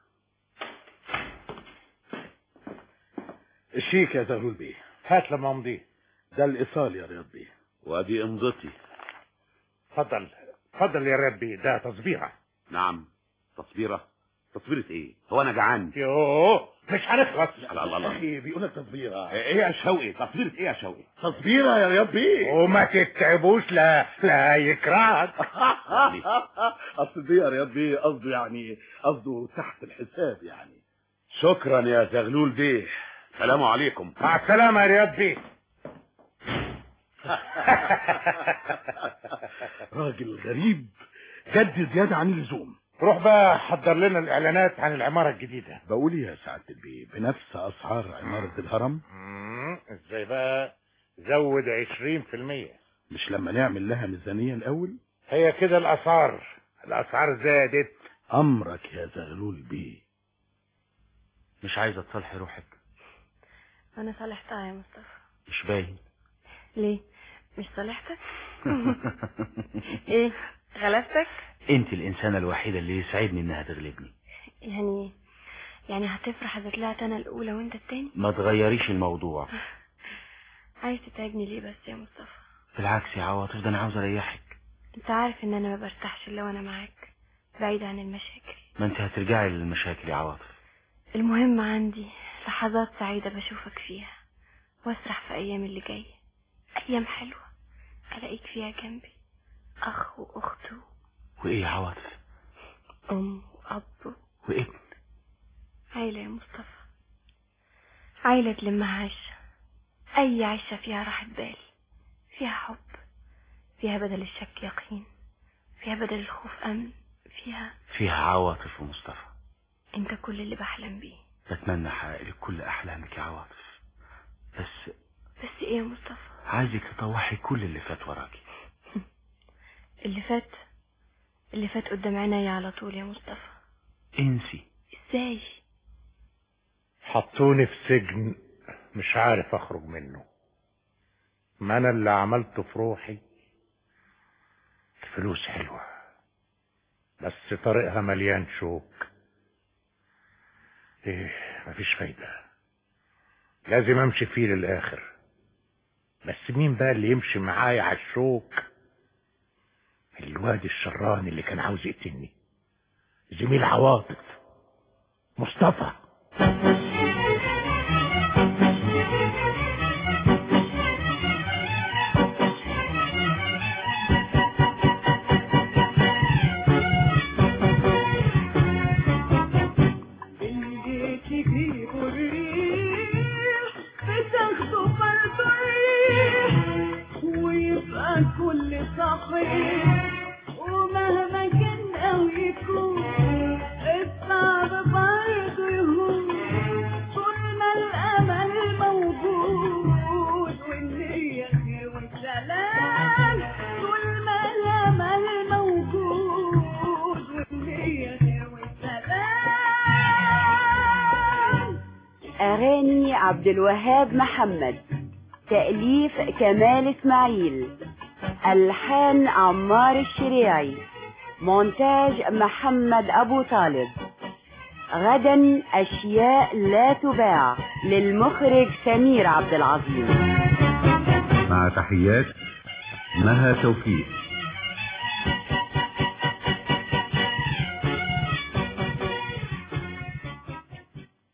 الشيك يا زغلول بيه. هات لما امضيه. ده الايصال يا رياض بيه. وادي امضتي. اتفضل اتفضل يا رياض بيه، ده تصبيره. نعم تصبيره. تصبيره ايه؟ هو انا جعان؟ يوه مش هنخلص. الله الله الله. اخي بيقول لك تصبيره. ايه يا شوقي؟ تصبيره ايه يا شوقي؟ تصبيره يا رياض بيه. وما تتعبوش، لا لا يكرهك. اصل دي يا رياض بيه قصده يعني قصده تحت الحساب يعني. شكرا يا زغلول بيه. السلام عليكم. مع السلامة يا رياض بيه. راجل غريب جد زيادة عن اللزوم. روح بقى حضر لنا الاعلانات عن العمارة الجديدة. بقول يا سعادة البيه، بنفس اسعار عمارة الهرم؟ ازاي بقى؟ زود عشرين في المية. مش لما نعمل لها ميزانية الاول؟ هي كده الاسعار الاسعار زادت. امرك يا زغلول بيه. مش عايزة تصالحي روحك؟ انا صالحتها يا مصطفى. مش باين. ليه مش صالحتك؟ ايه غلبتك؟ انت الانسانة الوحيدة اللي يسعدني انها تغلبني. يعني يعني هتفرح اذا طلعت انا الاولى وانت التاني؟ ما تغيريش الموضوع. عايز تتعبني ليه بس يا مصطفى؟ بالعكس يا عواطف، ده انا عاوز اريحك. انت عارف ان انا ما برتاحش الا وانا معاك، بعيد عن المشاكل. ما انت هترجعي للمشاكل يا عواطف. المهم عندي لحظات سعيدة بشوفك فيها واسرح في ايام اللي جاية، ايام حلوة الاقيك فيها جنبي، اخ واخت وايه يا عواطف؟ ام واب وابن. عيلة يا مصطفى، عيلة تلمها عشة، اي عشة فيها راحة بال، فيها حب، فيها بدل الشك يقين، فيها بدل الخوف امن، فيها فيها عواطف ومصطفى. انت كل اللي بحلم بيه. بتمنى احقق لك كل احلامك يا عواطف، بس بس ايه يا مصطفى؟ عايزك تطوحي كل اللي فات وراكي. اللي فات اللي فات قدام عينيا على طول يا مصطفى. انسي. ازاي؟ حطوني في سجن مش عارف اخرج منه. ما انا اللي عملته في روحي. الفلوس حلوة بس طريقها مليان شوك. ايه مفيش فايدة، لازم امشي فيه للاخر. بس مين بقى اللي يمشي معايا على الشوك؟ الواد الشراني اللي كان عاوز يقتلني، زميل عواطف، مصطفى. كل صحيح ومهما كان او يكون الصعب برضه يهون، طول ما الامل موجود والنية خير والسلام، طول ما الامل موجود والنية خير والسلام. اغاني عبد الوهاب محمد، تأليف كمال اسماعيل، ألحان عمار الشريعي، مونتاج محمد أبو طالب. غدا أشياء لا تباع للمخرج سمير عبد العظيم. مع تحيات مها توفيق.